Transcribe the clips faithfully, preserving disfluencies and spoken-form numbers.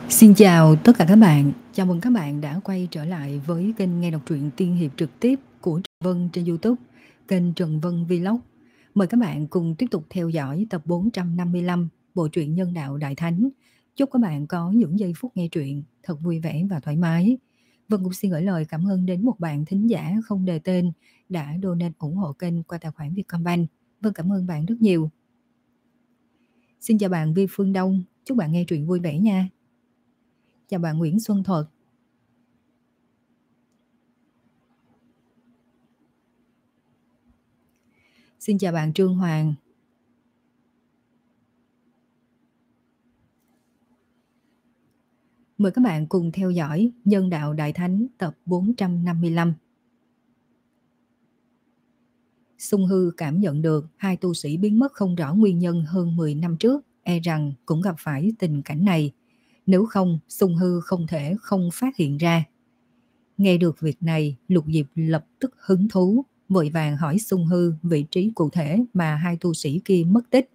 Xin chào tất cả các bạn, chào mừng các bạn đã quay trở lại với kênh nghe đọc truyện tiên hiệp trực tiếp của Trần Vân trên YouTube, kênh Trần Vân Vlog. Mời các bạn cùng tiếp tục theo dõi tập bốn trăm năm mươi lăm bộ truyện Nhân đạo Đại Thánh. Chúc các bạn có những giây phút nghe truyện thật vui vẻ và thoải mái. Vân cũng xin gửi lời cảm ơn đến một bạn thính giả không đề tên đã donate ủng hộ kênh qua tài khoản Vietcombank. Vân cảm ơn bạn rất nhiều. Xin chào bạn Vi Phương Đông, chúc bạn nghe truyện vui vẻ nha. Chào bạn Nguyễn Xuân Thuật. Xin chào bạn Trương Hoàng. Mời các bạn cùng theo dõi Nhân đạo Đại Thánh tập bốn trăm năm mươi lăm. Sung Hư cảm nhận được hai tu sĩ biến mất không rõ nguyên nhân hơn mười năm trước, e rằng cũng gặp phải tình cảnh này. Nếu không, Sung Hư không thể không phát hiện ra. Nghe được việc này, Lục Diệp lập tức hứng thú, vội vàng hỏi Sung Hư vị trí cụ thể mà hai tu sĩ kia mất tích.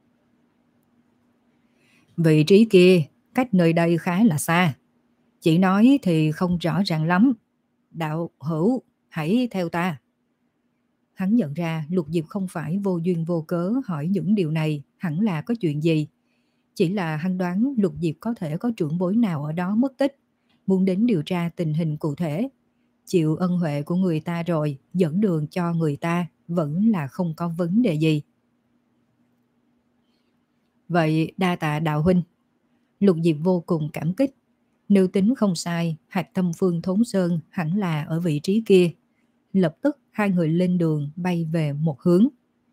Vị trí kia cách nơi đây khá là xa, chị nói thì không rõ ràng lắm. Đạo hữu, hãy theo ta. Hắn nhận ra Lục Diệp không phải vô duyên vô cớ hỏi những điều này, hẳn là có chuyện gì. Chỉ là hắn đoán Lục Diệp có thể có trưởng bối nào ở đó mất tích, muốn đến điều tra tình hình cụ thể. Chịu ân huệ của người ta rồi, dẫn đường cho người ta vẫn là không có vấn đề gì. Vậy đa tạ đạo huynh. Lục Diệp vô cùng cảm kích. Nếu tính không sai, Hạch Tâm Phương Thốn Sơn hẳn là ở vị trí kia. Lập tức hai người lên đường bay về một hướng.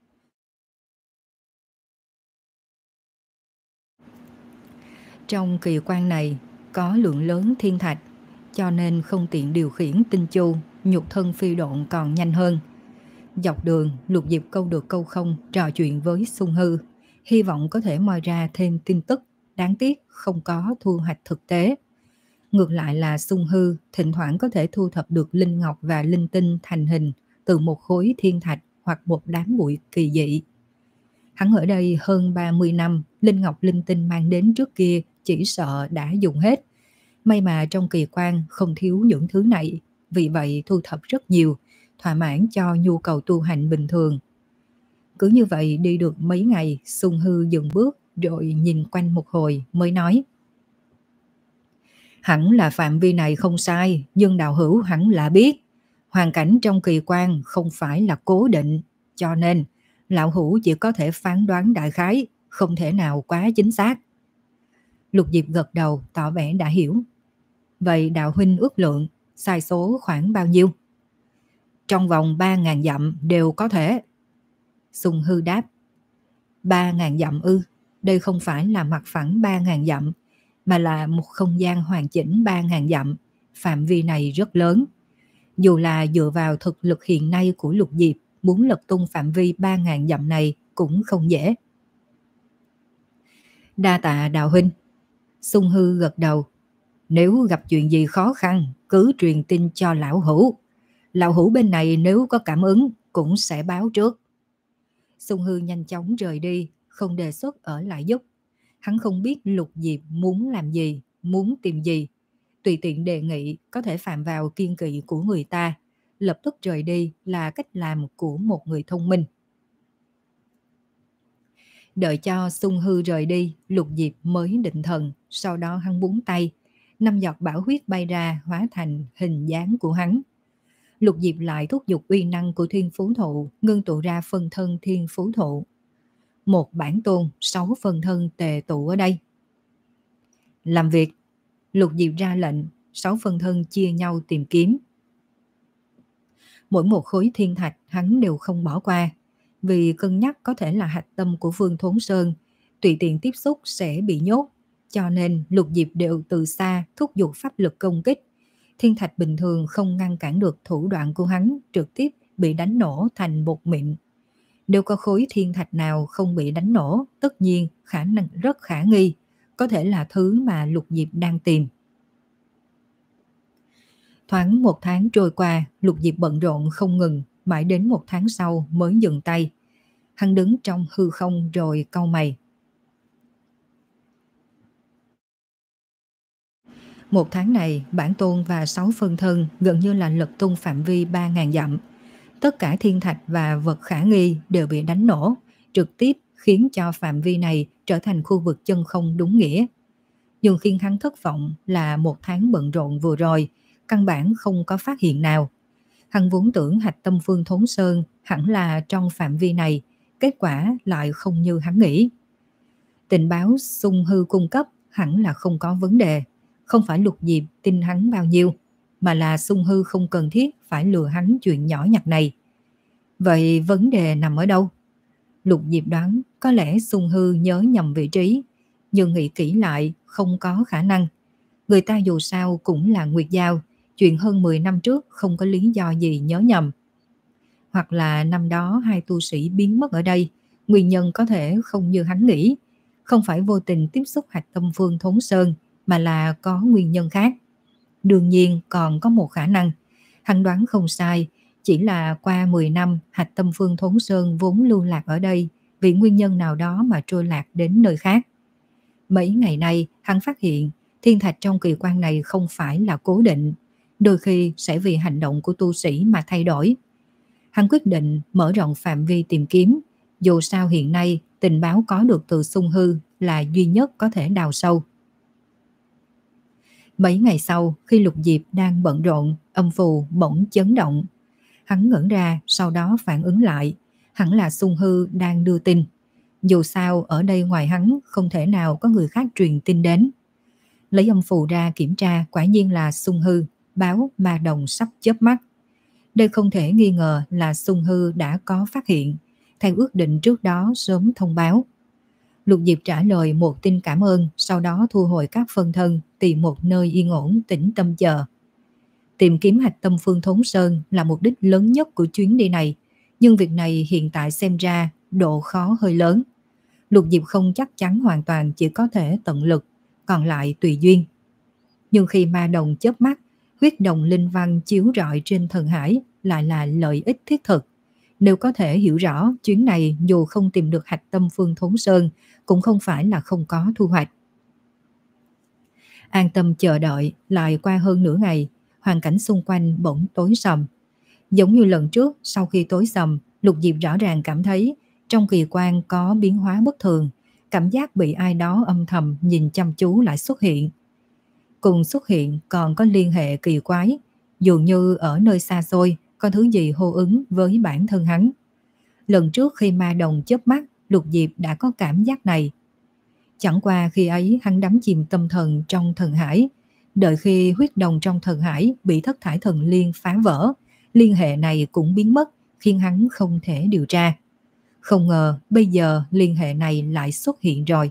Trong kỳ quan này có lượng lớn thiên thạch, cho nên không tiện điều khiển tinh chu, nhục thân phi độn còn nhanh hơn. Dọc đường, Lục Diệp câu được câu không trò chuyện với Sung Hư, hy vọng có thể moi ra thêm tin tức, đáng tiếc không có thu hoạch thực tế. Ngược lại là Sung Hư thỉnh thoảng có thể thu thập được linh ngọc và linh tinh thành hình từ một khối thiên thạch hoặc một đám bụi kỳ dị. Hắn ở đây hơn ba mươi năm, linh ngọc linh tinh mang đến trước kia chỉ sợ đã dùng hết. May mà trong kỳ quan không thiếu những thứ này, vì vậy thu thập rất nhiều, thỏa mãn cho nhu cầu tu hành bình thường. Cứ như vậy đi được mấy ngày, Sung Hư dừng bước rồi nhìn quanh một hồi mới nói: hẳn là phạm vi này không sai, nhưng đạo hữu hẳn là biết hoàn cảnh trong kỳ quan không phải là cố định, cho nên lão hữu chỉ có thể phán đoán đại khái, không thể nào quá chính xác. Lục Diệp gật đầu tỏ vẻ đã hiểu. Vậy đạo huynh ước lượng sai số khoảng bao nhiêu? Trong vòng ba ngàn dặm đều có thể. Sung Hư đáp. Ba ngàn dặm ư? Đây không phải là mặt phẳng ba ngàn dặm, mà là một không gian hoàn chỉnh ba ngàn dặm. Phạm vi này rất lớn. Dù là dựa vào thực lực hiện nay của Lục Diệp, muốn lật tung phạm vi ba ngàn dặm này cũng không dễ. Đa tạ đạo huynh. Sung Hư gật đầu. Nếu gặp chuyện gì khó khăn, cứ truyền tin cho lão hữu. Lão hữu bên này nếu có cảm ứng cũng sẽ báo trước. Sung Hư nhanh chóng rời đi, không đề xuất ở lại giúp. Hắn không biết Lục Diệp muốn làm gì, muốn tìm gì. Tùy tiện đề nghị có thể phạm vào kiên kỵ của người ta. Lập tức rời đi là cách làm của một người thông minh. Đợi cho Sung Hư rời đi, Lục Diệp mới định thần, sau đó hắn búng tay. Năm giọt bảo huyết bay ra hóa thành hình dáng của hắn. Lục Diệp lại thúc giục uy năng của thiên phú thụ, ngưng tụ ra phân thân thiên phú thụ. Một bản tôn, sáu phân thân tề tụ ở đây. Làm việc. Lục Diệp ra lệnh, sáu phân thân chia nhau tìm kiếm. Mỗi một khối thiên thạch hắn đều không bỏ qua, vì cân nhắc có thể là hạch tâm của Phương Thốn Sơn, tùy tiện tiếp xúc sẽ bị nhốt, cho nên Lục Diệp đều từ xa thúc giục pháp lực công kích. Thiên thạch bình thường không ngăn cản được thủ đoạn của hắn, trực tiếp bị đánh nổ thành bột mịn. Nếu có khối thiên thạch nào không bị đánh nổ, tất nhiên khả năng rất khả nghi, có thể là thứ mà Lục Diệp đang tìm. Thoáng một tháng trôi qua, Lục Diệp bận rộn không ngừng, mãi đến một tháng sau mới dừng tay. Hắn đứng trong hư không rồi cau mày. Một tháng này, bản tôn và sáu phân thân gần như là lật tung phạm vi ba nghìn dặm. Tất cả thiên thạch và vật khả nghi đều bị đánh nổ, trực tiếp khiến cho phạm vi này trở thành khu vực chân không đúng nghĩa. Nhưng khiến hắn thất vọng là một tháng bận rộn vừa rồi, căn bản không có phát hiện nào. Hắn vốn tưởng hạch tâm phương Thốn Sơn hẳn là trong phạm vi này, kết quả lại không như hắn nghĩ. Tình báo Xung Hư cung cấp hẳn là không có vấn đề, không phải Lục Diệp tin hắn bao nhiêu, mà là Xung Hư không cần thiết phải lừa hắn chuyện nhỏ nhặt này. Vậy vấn đề nằm ở đâu? Lục Diệp đoán có lẽ Xung Hư nhớ nhầm vị trí, nhưng nghĩ kỹ lại không có khả năng. Người ta dù sao cũng là Nguyệt Giao, chuyện hơn mười năm trước không có lý do gì nhớ nhầm. Hoặc là năm đó hai tu sĩ biến mất ở đây, nguyên nhân có thể không như hắn nghĩ, không phải vô tình tiếp xúc hạch tâm phương Thốn Sơn, mà là có nguyên nhân khác. Đương nhiên còn có một khả năng, hắn đoán không sai, chỉ là qua mười năm hạch tâm phương Thốn Sơn vốn lưu lạc ở đây, vì nguyên nhân nào đó mà trôi lạc đến nơi khác. Mấy ngày nay hắn phát hiện thiên thạch trong kỳ quan này không phải là cố định, đôi khi sẽ vì hành động của tu sĩ mà thay đổi. Hắn quyết định mở rộng phạm vi tìm kiếm, dù sao hiện nay tình báo có được từ Xung Hư là duy nhất có thể đào sâu. Mấy ngày sau, khi Lục Diệp đang bận rộn, âm phù bỗng chấn động. Hắn ngẩn ra, sau đó phản ứng lại, hẳn là Xung Hư đang đưa tin. Dù sao ở đây ngoài hắn không thể nào có người khác truyền tin đến. Lấy âm phù ra kiểm tra, quả nhiên là Xung Hư báo ma đồng sắp chớp mắt. Đây không thể nghi ngờ là Xung Hư đã có phát hiện, theo ước định trước đó sớm thông báo. Lục Diệp trả lời một tin cảm ơn, sau đó thu hồi các phân thân, tìm một nơi yên ổn tĩnh tâm chờ. Tìm kiếm hạch tâm phương Thốn Sơn là mục đích lớn nhất của chuyến đi này, nhưng việc này hiện tại xem ra độ khó hơi lớn. Lục Diệp không chắc chắn hoàn toàn, chỉ có thể tận lực, còn lại tùy duyên. Nhưng khi ma đồng chớp mắt, huyết đồng linh văn chiếu rọi trên thần hải lại là lợi ích thiết thực. Nếu có thể hiểu rõ, chuyến này dù không tìm được hạch tâm phương Thốn Sơn, cũng không phải là không có thu hoạch. An tâm chờ đợi, lại qua hơn nửa ngày, hoàn cảnh xung quanh bỗng tối sầm. Giống như lần trước, sau khi tối sầm, Lục Diệp rõ ràng cảm thấy trong kỳ quan có biến hóa bất thường, cảm giác bị ai đó âm thầm nhìn chăm chú lại xuất hiện. Cùng xuất hiện còn có liên hệ kỳ quái, dường như ở nơi xa xôi có thứ gì hô ứng với bản thân hắn. Lần trước khi ma đồng chớp mắt, Lục Diệp đã có cảm giác này. Chẳng qua khi ấy hắn đắm chìm tâm thần trong thần hải, đợi khi huyết đồng trong thần hải bị thất thải thần liên phá vỡ, liên hệ này cũng biến mất, khiến hắn không thể điều tra. Không ngờ bây giờ liên hệ này lại xuất hiện rồi.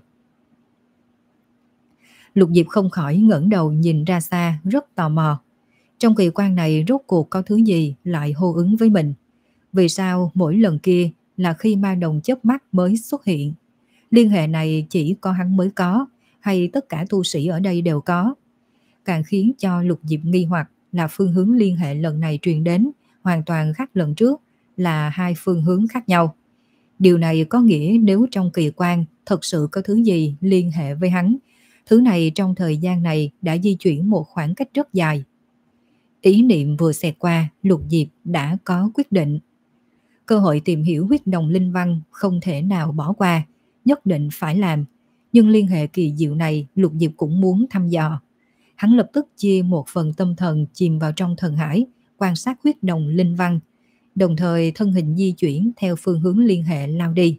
Lục Diệp không khỏi ngẩng đầu nhìn ra xa, rất tò mò. Trong kỳ quan này rốt cuộc có thứ gì lại hô ứng với mình? Vì sao mỗi lần kia là khi ma đồng chớp mắt mới xuất hiện? Liên hệ này chỉ có hắn mới có, hay tất cả tu sĩ ở đây đều có? Càng khiến cho Lục Diệp nghi hoặc là phương hướng liên hệ lần này truyền đến hoàn toàn khác lần trước, là hai phương hướng khác nhau. Điều này có nghĩa nếu trong kỳ quan thật sự có thứ gì liên hệ với hắn, thứ này trong thời gian này đã di chuyển một khoảng cách rất dài. Ý niệm vừa xẹt qua, Lục Diệp đã có quyết định. Cơ hội tìm hiểu huyết đồng linh văn không thể nào bỏ qua, nhất định phải làm. Nhưng liên hệ kỳ diệu này Lục Diệp cũng muốn thăm dò. Hắn lập tức chia một phần tâm thần chìm vào trong thần hải, quan sát huyết đồng linh văn, đồng thời thân hình di chuyển theo phương hướng liên hệ lao đi.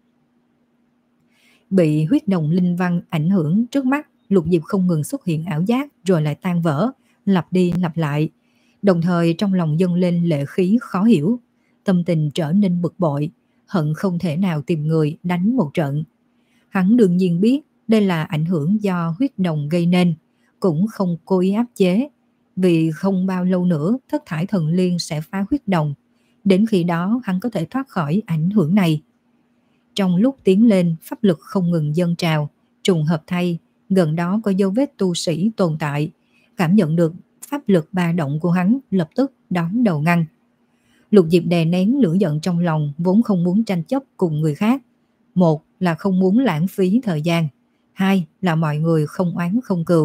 Bị huyết đồng linh văn ảnh hưởng, trước mắt Lục Diệp không ngừng xuất hiện ảo giác rồi lại tan vỡ, lặp đi lặp lại. Đồng thời trong lòng dâng lên lệ khí khó hiểu, tâm tình trở nên bực bội, hận không thể nào tìm người đánh một trận. Hắn đương nhiên biết đây là ảnh hưởng do huyết đồng gây nên, cũng không cố ý áp chế, vì không bao lâu nữa thất thải thần liên sẽ phá huyết đồng. Đến khi đó hắn có thể thoát khỏi ảnh hưởng này. Trong lúc tiến lên, pháp lực không ngừng dâng trào, trùng hợp thay, gần đó có dấu vết tu sĩ tồn tại. Cảm nhận được pháp lực ba động của hắn, lập tức đón đầu ngăn. Lục Diệp đè nén lửa giận trong lòng, vốn không muốn tranh chấp cùng người khác. Một là không muốn lãng phí thời gian, hai là mọi người không oán không cừu,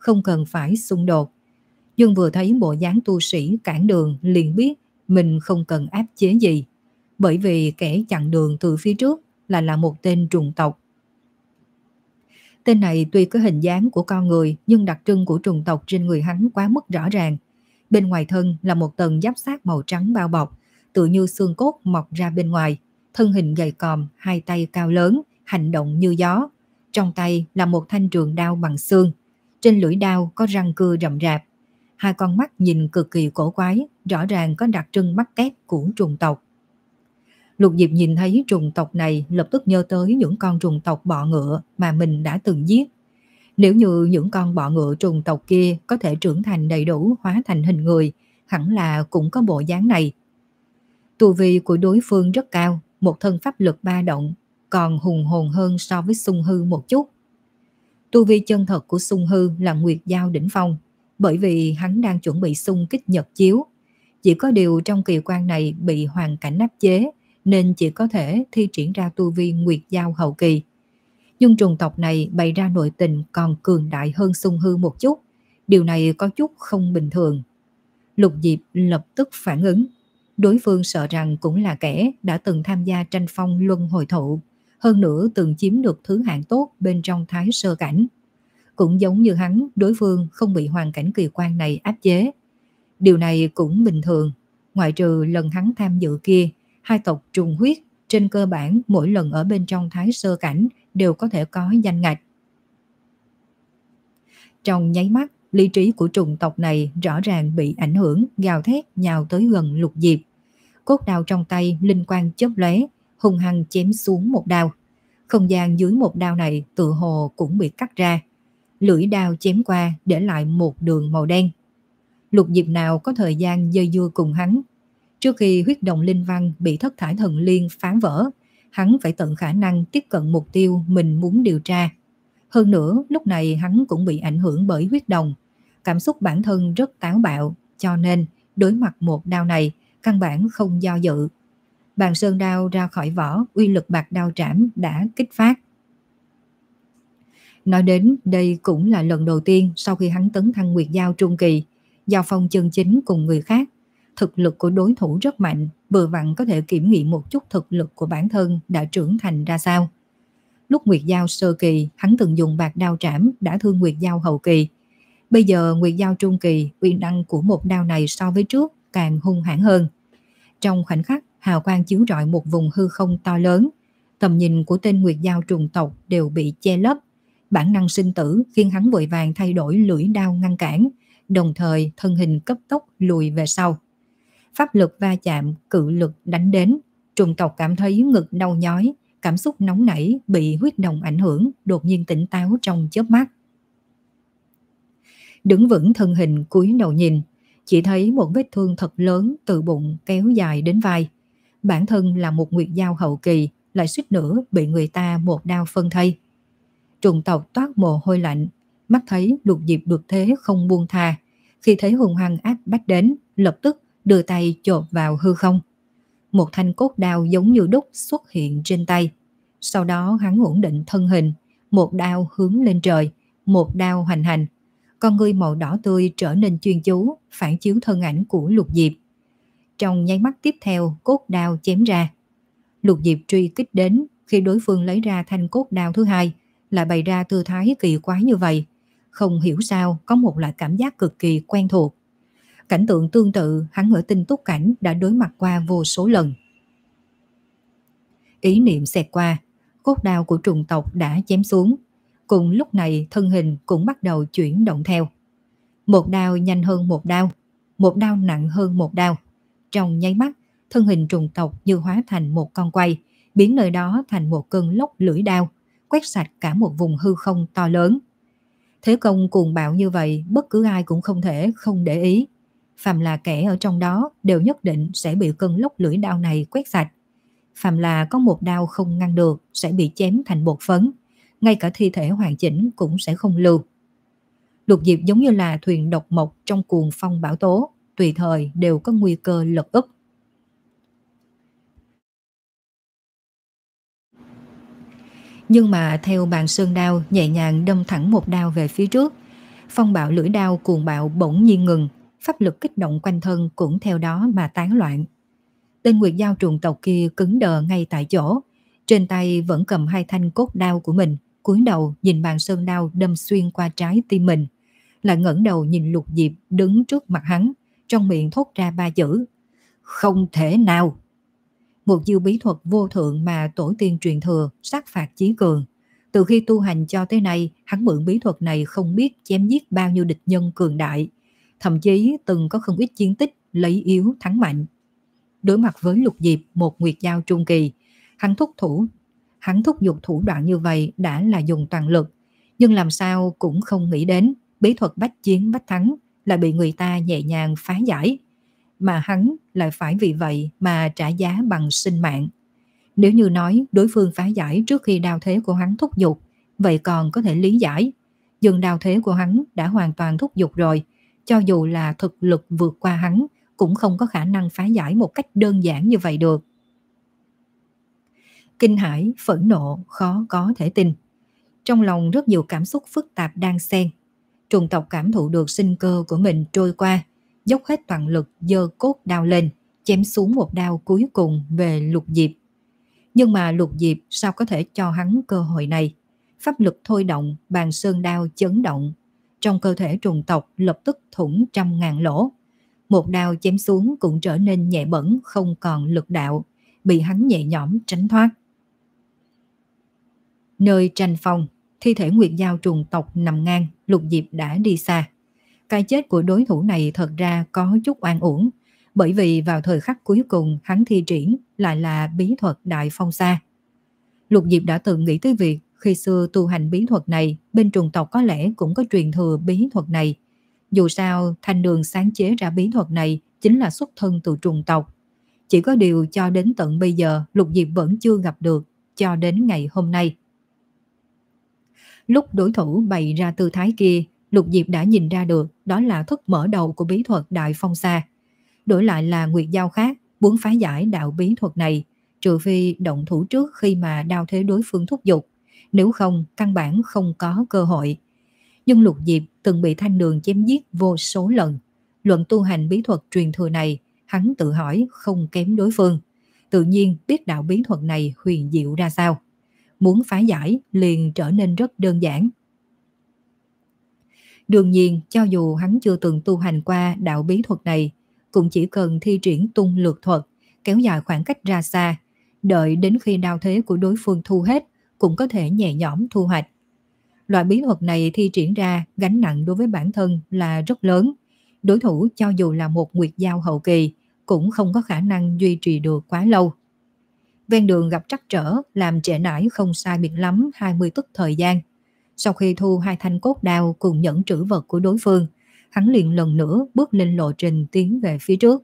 không cần phải xung đột. Nhưng vừa thấy bộ dáng tu sĩ cản đường liền biết mình không cần áp chế gì, bởi vì kẻ chặn đường từ phía trước là là một tên trùng tộc. Tên này tuy có hình dáng của con người nhưng đặc trưng của trùng tộc trên người hắn quá mức rõ ràng. Bên ngoài thân là một tầng giáp xác màu trắng bao bọc, tựa như xương cốt mọc ra bên ngoài, thân hình gầy còm, hai tay cao lớn, hành động như gió. Trong tay là một thanh trường đao bằng xương, trên lưỡi đao có răng cưa rậm rạp. Hai con mắt nhìn cực kỳ cổ quái, rõ ràng có đặc trưng mắt kép của trùng tộc. Lục Diệp nhìn thấy trùng tộc này lập tức nhớ tới những con trùng tộc bọ ngựa mà mình đã từng giết. Nếu như những con bọ ngựa trùng tộc kia có thể trưởng thành đầy đủ hóa thành hình người, hẳn là cũng có bộ dáng này. Tu vi của đối phương rất cao, một thân pháp lực ba động, còn hùng hồn hơn so với Xung Hư một chút. Tu vi chân thật của Xung Hư là Nguyệt Giao đỉnh phong, bởi vì hắn đang chuẩn bị xung kích nhật chiếu. Chỉ có điều trong kỳ quan này bị hoàn cảnh áp chế, nên chỉ có thể thi triển ra tu vi Nguyệt Giao hậu kỳ. Nhưng trùng tộc này bày ra nội tình còn cường đại hơn Xung Hư một chút, điều này có chút không bình thường. Lục Diệp lập tức phản ứng, đối phương sợ rằng cũng là kẻ đã từng tham gia tranh phong luân hồi thụ, hơn nữa từng chiếm được thứ hạng tốt bên trong Thái Sơ Cảnh. Cũng giống như hắn, đối phương không bị hoàn cảnh kỳ quan này áp chế. Điều này cũng bình thường, ngoại trừ lần hắn tham dự kia, hai tộc trùng huyết trên cơ bản mỗi lần ở bên trong Thái Sơ Cảnh đều có thể có danh ngạch. Trong nháy mắt, lý trí của trùng tộc này rõ ràng bị ảnh hưởng, gào thét nhào tới gần Lục Diệp. Cốt đao trong tay linh quang chớp lóe, hung hăng chém xuống một đao. Không gian dưới một đao này tự hồ cũng bị cắt ra. Lưỡi đao chém qua để lại một đường màu đen. Lục Diệp nào có thời gian dây dưa cùng hắn. Trước khi huyết động linh văn bị thất thải thần liên phá vỡ, hắn phải tận khả năng tiếp cận mục tiêu mình muốn điều tra. Hơn nữa, lúc này hắn cũng bị ảnh hưởng bởi huyết đồng. Cảm xúc bản thân rất táo bạo, cho nên đối mặt một đao này, căn bản không do dự. Bàn sơn đao ra khỏi vỏ, uy lực bạc đao trảm đã kích phát. Nói đến đây cũng là lần đầu tiên sau khi hắn tấn thăng Nguyệt Giao trung kỳ, giao phong chân chính cùng người khác. Thực lực của đối thủ rất mạnh, vừa vặn có thể kiểm nghiệm một chút thực lực của bản thân đã trưởng thành ra sao. Lúc Nguyệt Giao sơ kỳ, hắn từng dùng bạc đao trảm đã thương Nguyệt Giao hậu kỳ. Bây giờ Nguyệt Giao trung kỳ, uy năng của một đao này so với trước càng hung hãn hơn. Trong khoảnh khắc, hào quang chiếu rọi một vùng hư không to lớn. Tầm nhìn của tên Nguyệt Giao trùng tộc đều bị che lấp. Bản năng sinh tử khiến hắn vội vàng thay đổi lưỡi đao ngăn cản, đồng thời thân hình cấp tốc lùi về sau. Pháp lực va chạm, cự lực đánh đến, trùng tộc cảm thấy ngực đau nhói, cảm xúc nóng nảy bị huyết đồng ảnh hưởng, đột nhiên tỉnh táo trong chớp mắt. Đứng vững thân hình cúi đầu nhìn, chỉ thấy một vết thương thật lớn từ bụng kéo dài đến vai. Bản thân là một Nguyệt Giao hậu kỳ, lại suýt nữa bị người ta một đao phân thây. Trùng tộc toát mồ hôi lạnh, mắt thấy Lục Diệp được thế không buông tha. Khi thấy hung hăng áp bách đến, lập tức đưa tay chộp vào hư không. Một thanh cốt đao giống như đúc xuất hiện trên tay. Sau đó hắn ổn định thân hình, một đao hướng lên trời, một đao hoành hành. Con ngươi màu đỏ tươi trở nên chuyên chú, phản chiếu thân ảnh của Lục Diệp. Trong nháy mắt tiếp theo, cốt đao chém ra. Lục Diệp truy kích đến, khi đối phương lấy ra thanh cốt đao thứ hai, lại bày ra tư thái kỳ quái như vậy. Không hiểu sao có một loại cảm giác cực kỳ quen thuộc. Cảnh tượng tương tự hắn ở Tinh Túc Cảnh đã đối mặt qua vô số lần. Ý niệm xẹt qua, cốt đao của trùng tộc đã chém xuống. Cùng lúc này thân hình cũng bắt đầu chuyển động theo. Một đao nhanh hơn một đao, một đao nặng hơn một đao. Trong nháy mắt, thân hình trùng tộc như hóa thành một con quay, biến nơi đó thành một cơn lốc lưỡi đao, quét sạch cả một vùng hư không to lớn. Thế công cuồng bạo như vậy, bất cứ ai cũng không thể không để ý. Phàm là kẻ ở trong đó đều nhất định sẽ bị cơn lốc lưỡi đao này quét sạch. Phàm là có một đao không ngăn được sẽ bị chém thành bột phấn, ngay cả thi thể hoàn chỉnh cũng sẽ không lưu. Lục Diệp giống như là thuyền độc mộc trong cuồng phong bão tố, tùy thời đều có nguy cơ lật úp. Nhưng mà theo bàn sơn đao nhẹ nhàng đâm thẳng một đao về phía trước, Phong bạo lưỡi đao cuồng bạo bỗng nhiên ngừng, pháp lực kích động quanh thân cũng theo đó mà tán loạn. Tên Nguyệt Dao trùng tộc kia cứng đờ ngay tại chỗ, trên tay vẫn cầm hai thanh cốt đao của mình, cúi đầu nhìn bàn sơn đao đâm xuyên qua trái tim mình, lại ngẩng đầu nhìn Lục Diệp đứng trước mặt hắn, trong miệng thốt ra ba chữ: không thể nào. Một chiêu bí thuật vô thượng mà tổ tiên truyền thừa, sát phạt chí cường. Từ khi tu hành cho tới nay, hắn mượn bí thuật này không biết chém giết bao nhiêu địch nhân cường đại, thậm chí từng có không ít chiến tích lấy yếu thắng mạnh. Đối mặt với Lục Diệp, một Nguyệt Dao trung kỳ, hắn thúc thủ, hắn thúc giục thủ đoạn như vậy đã là dùng toàn lực, nhưng làm sao cũng không nghĩ đến bí thuật bách chiến bách thắng lại bị người ta nhẹ nhàng phá giải, mà hắn lại phải vì vậy mà trả giá bằng sinh mạng. Nếu như nói đối phương phá giải trước khi đao thế của hắn thúc giục, vậy còn có thể lý giải, nhưng đao thế của hắn đã hoàn toàn thúc giục rồi, cho dù là thực lực vượt qua hắn cũng không có khả năng phá giải một cách đơn giản như vậy được. Kinh hãi, phẫn nộ, khó có thể tin. Trong lòng rất nhiều cảm xúc phức tạp đang xen. Trùng tộc cảm thụ được sinh cơ của mình trôi qua, dốc hết toàn lực giơ cốt đao lên, chém xuống một đao cuối cùng về Lục Diệp. Nhưng mà Lục Diệp sao có thể cho hắn cơ hội này? Pháp lực thôi động, bàn sơn đao chấn động. Trong cơ thể trùng tộc lập tức thủng trăm ngàn lỗ. Một đao chém xuống cũng trở nên nhẹ bẫng, không còn lực đạo, bị hắn nhẹ nhõm tránh thoát. Nơi tranh phong, thi thể Nguyệt Dao trùng tộc nằm ngang, Lục Diệp đã đi xa. Cái chết của đối thủ này thật ra có chút oan uổng, bởi vì vào thời khắc cuối cùng hắn thi triển lại là bí thuật Đại Phong Sa. Lục Diệp đã từng nghĩ tới việc khi xưa tu hành bí thuật này, bên trùng tộc có lẽ cũng có truyền thừa bí thuật này. Dù sao, Thanh Đường sáng chế ra bí thuật này chính là xuất thân từ trùng tộc. Chỉ có điều cho đến tận bây giờ, Lục Diệp vẫn chưa gặp được, cho đến ngày hôm nay. Lúc đối thủ bày ra tư thái kia, Lục Diệp đã nhìn ra được đó là thức mở đầu của bí thuật Đại Phong Sa. Đổi lại là Nguyệt Dao khác, muốn phá giải đạo bí thuật này, trừ phi động thủ trước khi mà đao thế đối phương thúc giục, nếu không căn bản không có cơ hội. Nhưng Lục Diệp từng bị Thanh Đường chém giết vô số lần. Luận tu hành bí thuật truyền thừa này, hắn tự hỏi không kém đối phương. Tự nhiên biết đạo bí thuật này huyền diệu ra sao. Muốn phá giải liền trở nên rất đơn giản. Đương nhiên, cho dù hắn chưa từng tu hành qua đạo bí thuật này, cũng chỉ cần thi triển tung lược thuật, kéo dài khoảng cách ra xa, đợi đến khi đao thế của đối phương thu hết, cũng có thể nhẹ nhõm thu hoạch. Loại bí thuật này thi triển ra, gánh nặng đối với bản thân là rất lớn. Đối thủ cho dù là một Nguyệt Dao hậu kỳ, cũng không có khả năng duy trì được quá lâu. Ven đường gặp trắc trở, làm trễ nải không sai biệt lắm hai mươi tức thời gian. Sau khi thu hai thanh cốt đao cùng nhẫn trữ vật của đối phương, hắn liền lần nữa bước lên lộ trình tiến về phía trước.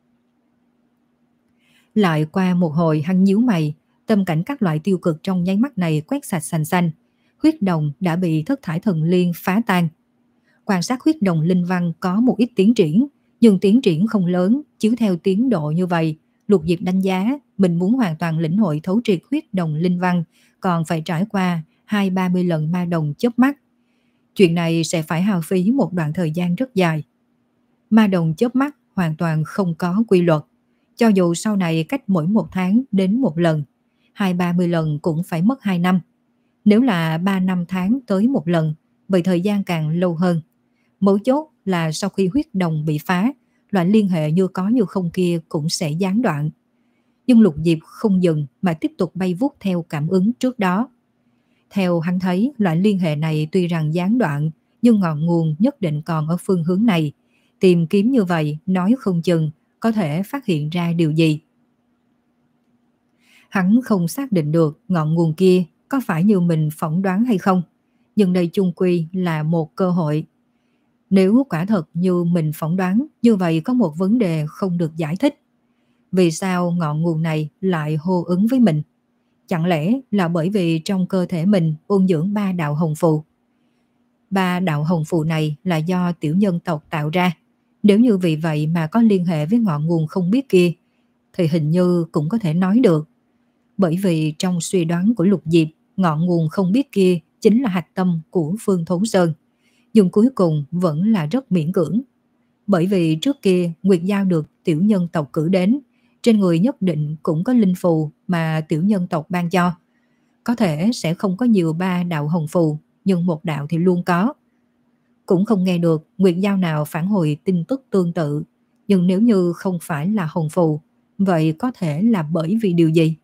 Lại qua một hồi hắn nhíu mày, tâm cảnh các loại tiêu cực trong nháy mắt này quét sạch sành xanh. Huyết đồng đã bị thất thải thần liên phá tan. Quan sát huyết đồng linh văn có một ít tiến triển, nhưng tiến triển không lớn, chiếu theo tiến độ như vậy. Lục Diệp đánh giá mình muốn hoàn toàn lĩnh hội thấu triệt huyết đồng linh văn, còn phải trải qua hai ba mươi lần ma đồng chớp mắt. Chuyện này sẽ phải hao phí một đoạn thời gian rất dài. Ma đồng chớp mắt hoàn toàn không có quy luật. Cho dù sau này cách mỗi một tháng đến một lần, hai ba mươi lần cũng phải mất hai năm. Nếu là ba năm tháng tới một lần, vậy thời gian càng lâu hơn. Mấu chốt là sau khi huyết đồng bị phá, loại liên hệ như có như không kia cũng sẽ gián đoạn. Nhưng Lục Diệp không dừng mà tiếp tục bay vút theo cảm ứng trước đó. Theo hắn thấy, loại liên hệ này tuy rằng gián đoạn, nhưng ngọn nguồn nhất định còn ở phương hướng này. Tìm kiếm như vậy, nói không chừng, có thể phát hiện ra điều gì. Hắn không xác định được ngọn nguồn kia có phải như mình phỏng đoán hay không, nhưng đây chung quy là một cơ hội. Nếu quả thật như mình phỏng đoán, như vậy có một vấn đề không được giải thích. Vì sao ngọn nguồn này lại hô ứng với mình? Chẳng lẽ là bởi vì trong cơ thể mình ôn dưỡng ba đạo hồng phù? Ba đạo hồng phù này là do tiểu nhân tộc tạo ra. Nếu như vì vậy mà có liên hệ với ngọn nguồn không biết kia, thì hình như cũng có thể nói được. Bởi vì trong suy đoán của Lục Diệp, ngọn nguồn không biết kia chính là hạch tâm của Phương Thốn Sơn. nhưng cuối cùng vẫn là rất miễn cưỡng. Bởi vì trước kia Nguyệt Giao được tiểu nhân tộc cử đến, trên người nhất định cũng có linh phù mà tiểu nhân tộc ban cho. Có thể sẽ không có nhiều ba đạo hồng phù, nhưng một đạo thì luôn có. Cũng không nghe được Nguyệt Giao nào phản hồi tin tức tương tự, nhưng nếu như không phải là hồng phù, vậy có thể là bởi vì điều gì?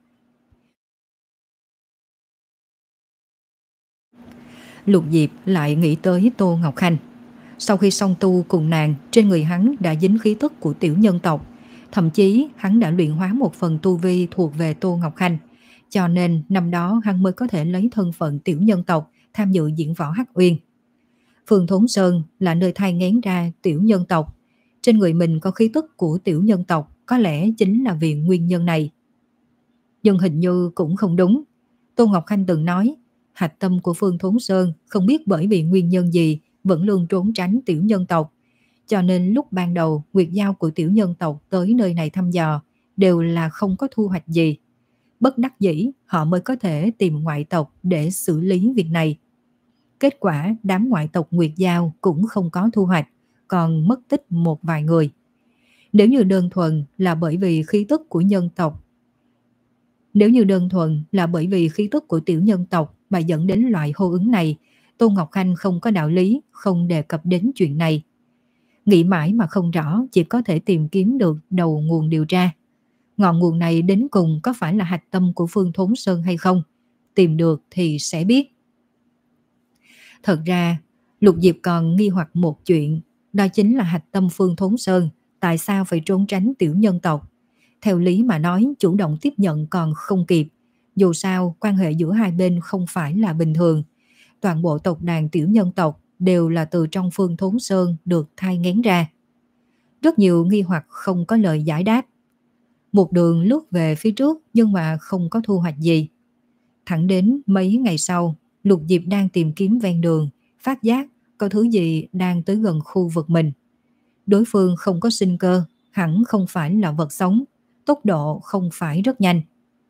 Lục Diệp lại nghĩ tới Tô Ngọc Khanh. Sau khi song tu cùng nàng, trên người hắn đã dính khí tức của tiểu nhân tộc. Thậm chí hắn đã luyện hóa một phần tu vi thuộc về Tô Ngọc Khanh. Cho nên năm đó hắn mới có thể lấy thân phận tiểu nhân tộc tham dự diễn võ Hắc Uyên. Phương Thốn Sơn là nơi thai nghén ra tiểu nhân tộc. Trên người mình có khí tức của tiểu nhân tộc, có lẽ chính là vì nguyên nhân này. Nhưng hình như cũng không đúng. Tô Ngọc Khanh từng nói, hạch tâm của Phương Thốn Sơn không biết bởi vì nguyên nhân gì vẫn luôn trốn tránh tiểu nhân tộc. Cho nên lúc ban đầu Nguyệt Giao của tiểu nhân tộc tới nơi này thăm dò đều là không có thu hoạch gì. Bất đắc dĩ họ mới có thể tìm ngoại tộc để xử lý việc này. Kết quả đám ngoại tộc Nguyệt Giao cũng không có thu hoạch, còn mất tích một vài người. Nếu như đơn thuần là bởi vì khí tức của nhân tộc Nếu như đơn thuần là bởi vì khí tức của tiểu nhân tộc mà dẫn đến loại hô ứng này, Tô Ngọc Khanh không có đạo lý, không đề cập đến chuyện này. Nghĩ mãi mà không rõ, chỉ có thể tìm kiếm được đầu nguồn điều tra. Ngọn nguồn này đến cùng có phải là hạch tâm của Phương Thốn Sơn hay không? Tìm được thì sẽ biết. Thật ra, Lục Diệp còn nghi hoặc một chuyện, đó chính là hạch tâm Phương Thốn Sơn, tại sao phải trốn tránh tiểu nhân tộc? Theo lý mà nói, chủ động tiếp nhận còn không kịp. Dù sao, quan hệ giữa hai bên không phải là bình thường. Toàn bộ tộc đàn tiểu nhân tộc đều là từ trong Phương Thốn Sơn được thai nghén ra. Rất nhiều nghi hoặc không có lời giải đáp. Một đường lướt về phía trước nhưng mà không có thu hoạch gì. Thẳng đến mấy ngày sau, Lục Diệp đang tìm kiếm ven đường, phát giác có thứ gì đang tới gần khu vực mình. Đối phương không có sinh cơ, hẳn không phải là vật sống, tốc độ không phải rất nhanh.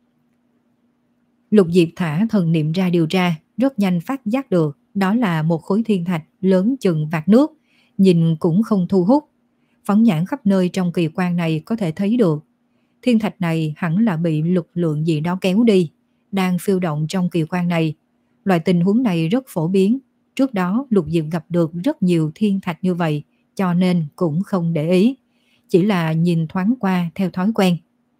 Lục Diệp thả thần niệm ra điều tra, rất nhanh phát giác được đó là một khối thiên thạch lớn chừng vạt nước, nhìn cũng không thu hút. Phóng nhãn khắp nơi trong kỳ quan này có thể thấy được. Thiên thạch này hẳn là bị lực lượng gì đó kéo đi, đang phiêu động trong kỳ quan này. Loại tình huống này rất phổ biến. Trước đó Lục Diệp gặp được rất nhiều thiên thạch như vậy, cho nên cũng không để ý. Chỉ là nhìn thoáng qua theo thói quen.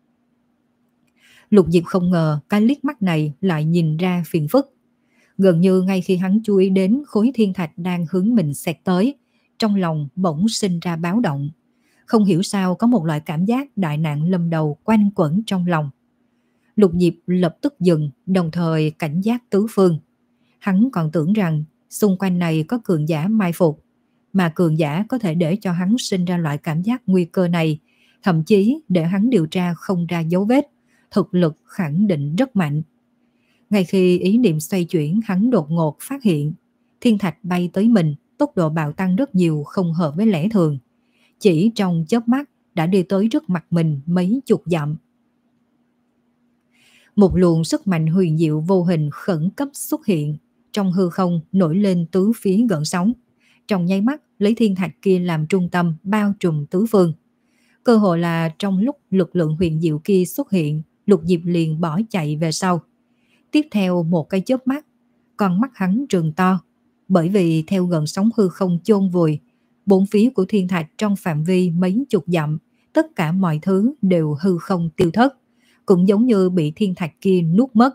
Lục Diệp không ngờ cái liếc mắt này lại nhìn ra phiền phức. Gần như ngay khi hắn chú ý đến khối thiên thạch đang hướng mình xẹt tới, trong lòng bỗng sinh ra báo động. Không hiểu sao có một loại cảm giác đại nạn lâm đầu quanh quẩn trong lòng. Lục Diệp lập tức dừng, đồng thời cảnh giác tứ phương. Hắn còn tưởng rằng xung quanh này có cường giả mai phục, mà cường giả có thể để cho hắn sinh ra loại cảm giác nguy cơ này, thậm chí để hắn điều tra không ra dấu vết, thực lực khẳng định rất mạnh. Ngay khi ý niệm xoay chuyển, hắn đột ngột phát hiện thiên thạch bay tới mình, tốc độ bạo tăng rất nhiều, không hợp với lẽ thường. Chỉ trong chớp mắt đã đi tới trước mặt mình mấy chục dặm. Một luồng sức mạnh huyền diệu vô hình khẩn cấp xuất hiện, trong hư không nổi lên tứ phía gợn sóng. Trong nháy mắt lấy thiên thạch kia làm trung tâm bao trùm tứ phương. Cơ hội là trong lúc lực lượng huyền diệu kia xuất hiện, Lục Diệp liền bỏ chạy về sau. Tiếp theo một cái chớp mắt, con mắt hắn trừng to, bởi vì theo gần sóng hư không chôn vùi, bốn phía của thiên thạch trong phạm vi mấy chục dặm, tất cả mọi thứ đều hư không tiêu thất, cũng giống như bị thiên thạch kia nuốt mất.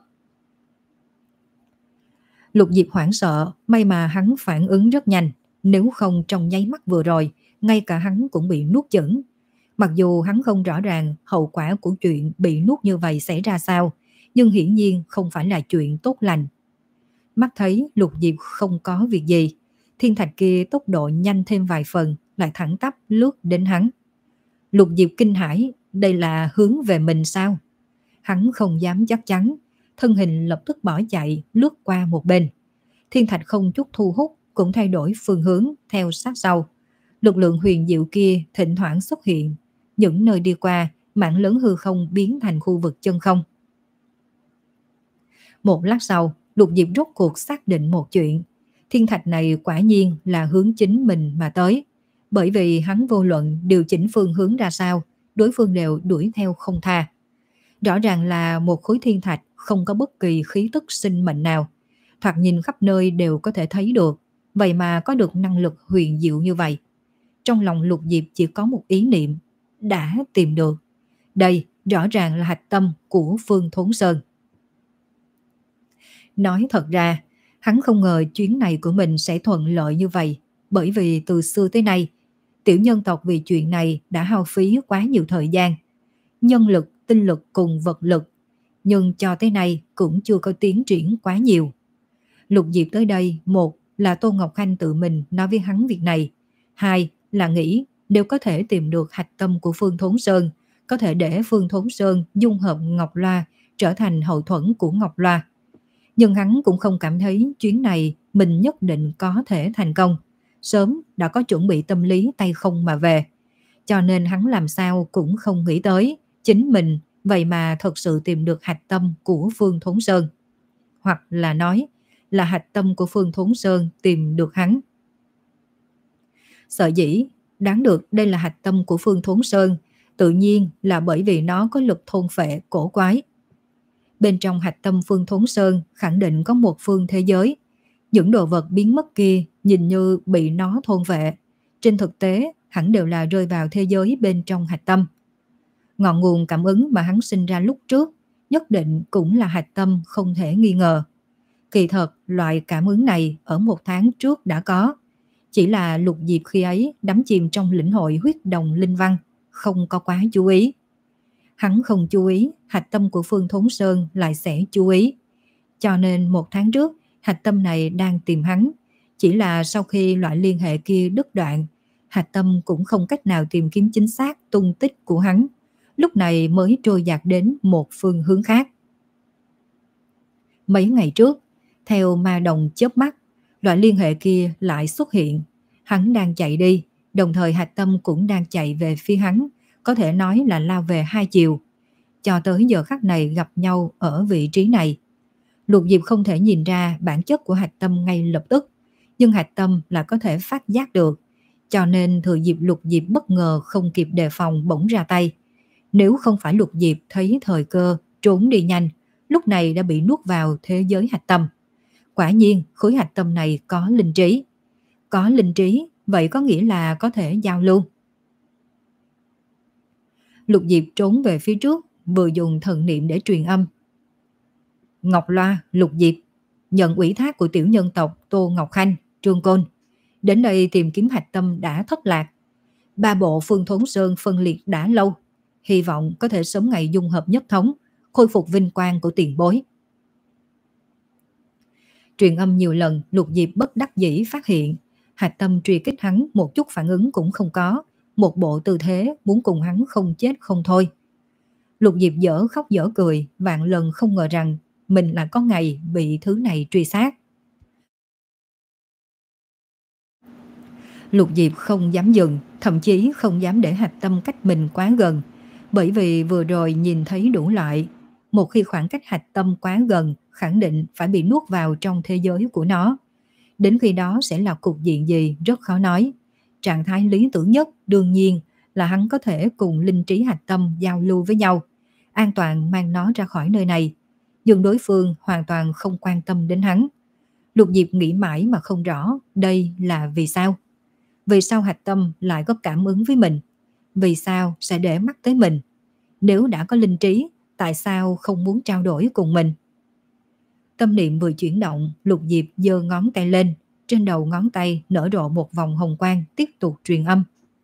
Lục Diệp hoảng sợ, may mà hắn phản ứng rất nhanh, nếu không trong nháy mắt vừa rồi, ngay cả hắn cũng bị nuốt chửng. Mặc dù hắn không rõ ràng hậu quả của chuyện bị nuốt như vậy xảy ra sao, nhưng hiển nhiên không phải là chuyện tốt lành. Mắt thấy Lục Diệp không có việc gì, thiên thạch kia tốc độ nhanh thêm vài phần, lại thẳng tắp lướt đến hắn. Lục Diệp kinh hãi, đây là hướng về mình sao? Hắn không dám chắc chắn, thân hình lập tức bỏ chạy, lướt qua một bên. Thiên thạch không chút thu hút, cũng thay đổi phương hướng theo sát sau. Lực lượng huyền diệu kia thỉnh thoảng xuất hiện, những nơi đi qua, mảng lớn hư không biến thành khu vực chân không. Một lát sau, Lục Diệp rốt cuộc xác định một chuyện. Thiên thạch này quả nhiên là hướng chính mình mà tới, bởi vì hắn vô luận điều chỉnh phương hướng ra sao, đối phương đều đuổi theo không tha. Rõ ràng là một khối thiên thạch không có bất kỳ khí tức sinh mệnh nào, thoạt nhìn khắp nơi đều có thể thấy được, vậy mà có được năng lực huyền diệu như vậy. Trong lòng Lục Diệp chỉ có một ý niệm, đã tìm được. Đây rõ ràng là hạch tâm của Phương Thốn Sơn. Nói thật ra, hắn không ngờ chuyến này của mình sẽ thuận lợi như vậy, bởi vì từ xưa tới nay, tiểu nhân tộc vì chuyện này đã hao phí quá nhiều thời gian, nhân lực, tinh lực cùng vật lực, nhưng cho tới nay cũng chưa có tiến triển quá nhiều. Lục Diệp tới đây, một là Tô Ngọc Khanh tự mình nói với hắn việc này, hai là nghĩ nếu có thể tìm được hạch tâm của Phương Thốn Sơn, có thể để Phương Thốn Sơn dung hợp Ngọc Loa trở thành hậu thuẫn của Ngọc Loa. Nhưng hắn cũng không cảm thấy chuyến này mình nhất định có thể thành công, sớm đã có chuẩn bị tâm lý tay không mà về. Cho nên hắn làm sao cũng không nghĩ tới chính mình vậy mà thật sự tìm được hạch tâm của Phương Thốn Sơn. Hoặc là nói là hạch tâm của Phương Thốn Sơn tìm được hắn. Sở dĩ đáng được đây là hạch tâm của Phương Thốn Sơn, tự nhiên là bởi vì nó có lực thôn phệ cổ quái. Bên trong hạch tâm Phương Thốn Sơn khẳng định có một phương thế giới. Những đồ vật biến mất kia nhìn như bị nó thôn phệ, trên thực tế hẳn đều là rơi vào thế giới bên trong hạch tâm. Ngọn nguồn cảm ứng mà hắn sinh ra lúc trước nhất định cũng là hạch tâm không thể nghi ngờ. Kỳ thật loại cảm ứng này ở một tháng trước đã có, chỉ là Lục Diệp khi ấy đắm chìm trong lĩnh hội huyết đồng linh văn, không có quá chú ý. Hắn không chú ý, hạch tâm của Phương Thốn Sơn lại sẽ chú ý. Cho nên một tháng trước, hạch tâm này đang tìm hắn. Chỉ là sau khi loại liên hệ kia đứt đoạn, hạch tâm cũng không cách nào tìm kiếm chính xác tung tích của hắn. Lúc này mới trôi dạt đến một phương hướng khác. Mấy ngày trước, theo ma đồng chớp mắt, loại liên hệ kia lại xuất hiện. Hắn đang chạy đi, đồng thời hạch tâm cũng đang chạy về phía hắn, có thể nói là lao về hai chiều. Cho tới giờ khắc này gặp nhau ở vị trí này. Lục Diệp không thể nhìn ra bản chất của hạch tâm ngay lập tức, nhưng hạch tâm là có thể phát giác được, cho nên thừa dịp Lục Diệp bất ngờ không kịp đề phòng bỗng ra tay. Nếu không phải Lục Diệp thấy thời cơ trốn đi nhanh, lúc này đã bị nuốt vào thế giới hạch tâm. Quả nhiên khối hạch tâm này có linh trí. Có linh trí, vậy có nghĩa là có thể giao lưu. Lục Diệp trốn về phía trước, vừa dùng thần niệm để truyền âm. Ngọc Loa, Lục Diệp, nhận ủy thác của tiểu nhân tộc Tô Ngọc Khanh, Trương Côn. Đến đây tìm kiếm hạch tâm đã thất lạc. Ba bộ Phương Thốn Sơn phân liệt đã lâu. Hy vọng có thể sớm ngày dung hợp nhất thống, khôi phục vinh quang của tiền bối. Truyền âm nhiều lần, Lục Diệp bất đắc dĩ phát hiện hạch tâm truy kích hắn một chút phản ứng cũng không có, một bộ tư thế muốn cùng hắn không chết không thôi. Lục Diệp dở khóc dở cười, vạn lần không ngờ rằng mình là có ngày bị thứ này truy sát. Lục Diệp không dám dừng, thậm chí không dám để hạch tâm cách mình quá gần, bởi vì vừa rồi nhìn thấy đủ loại. Một khi khoảng cách hạch tâm quá gần, khẳng định phải bị nuốt vào trong thế giới của nó. Đến khi đó sẽ là cục diện gì rất khó nói. Trạng thái lý tưởng nhất đương nhiên là hắn có thể cùng linh trí hạch tâm giao lưu với nhau, an toàn mang nó ra khỏi nơi này. Nhưng đối phương hoàn toàn không quan tâm đến hắn. Lục Diệp nghĩ mãi mà không rõ đây là vì sao. Vì sao hạch tâm lại có cảm ứng với mình? Vì sao sẽ để mắt tới mình? Nếu đã có linh trí, tại sao không muốn trao đổi cùng mình? Tâm niệm vừa chuyển động, Lục Diệp giơ ngón tay lên, trên đầu ngón tay nở rộ một vòng hồng quang tiếp tục truyền âm.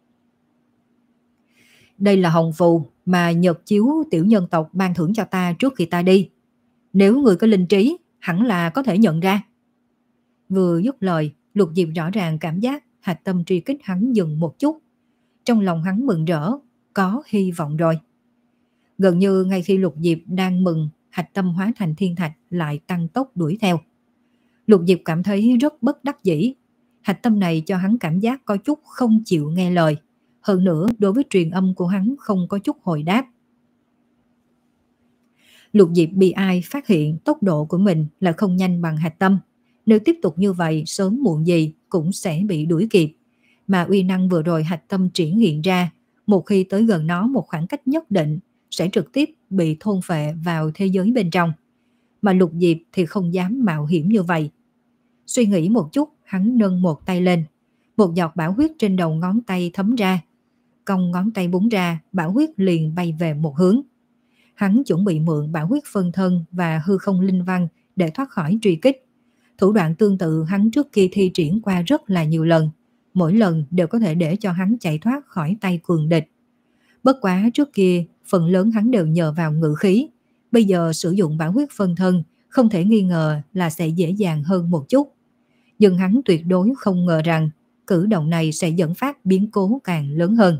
Đây là hồng phù mà Nhật Chiếu tiểu nhân tộc ban thưởng cho ta trước khi ta đi. Nếu người có linh trí, hẳn là có thể nhận ra. Vừa dứt lời, Lục Diệp rõ ràng cảm giác hạch tâm truy kích hắn dừng một chút. Trong lòng hắn mừng rỡ, có hy vọng rồi. Gần như ngay khi Lục Diệp đang mừng, hạch tâm hóa thành thiên thạch lại tăng tốc đuổi theo. Lục Diệp cảm thấy rất bất đắc dĩ. Hạch tâm này cho hắn cảm giác có chút không chịu nghe lời. Hơn nữa đối với truyền âm của hắn không có chút hồi đáp. Lục Diệp bị ai phát hiện tốc độ của mình là không nhanh bằng hạch tâm. Nếu tiếp tục như vậy, sớm muộn gì cũng sẽ bị đuổi kịp. Mà uy năng vừa rồi hạch tâm triển hiện ra, một khi tới gần nó một khoảng cách nhất định, sẽ trực tiếp bị thôn phệ vào thế giới bên trong. Mà Lục Diệp thì không dám mạo hiểm như vậy. Suy nghĩ một chút, hắn nâng một tay lên. Một giọt bảo huyết trên đầu ngón tay thấm ra. Cong ngón tay búng ra, bảo huyết liền bay về một hướng. Hắn chuẩn bị mượn bảo huyết phân thân và hư không linh văn để thoát khỏi truy kích. Thủ đoạn tương tự hắn trước kia thi triển qua rất là nhiều lần. Mỗi lần đều có thể để cho hắn chạy thoát khỏi tay cường địch. Bất quá trước kia, phần lớn hắn đều nhờ vào ngự khí. Bây giờ sử dụng bảo huyết phân thân, không thể nghi ngờ là sẽ dễ dàng hơn một chút. Nhưng hắn tuyệt đối không ngờ rằng cử động này sẽ dẫn phát biến cố càng lớn hơn.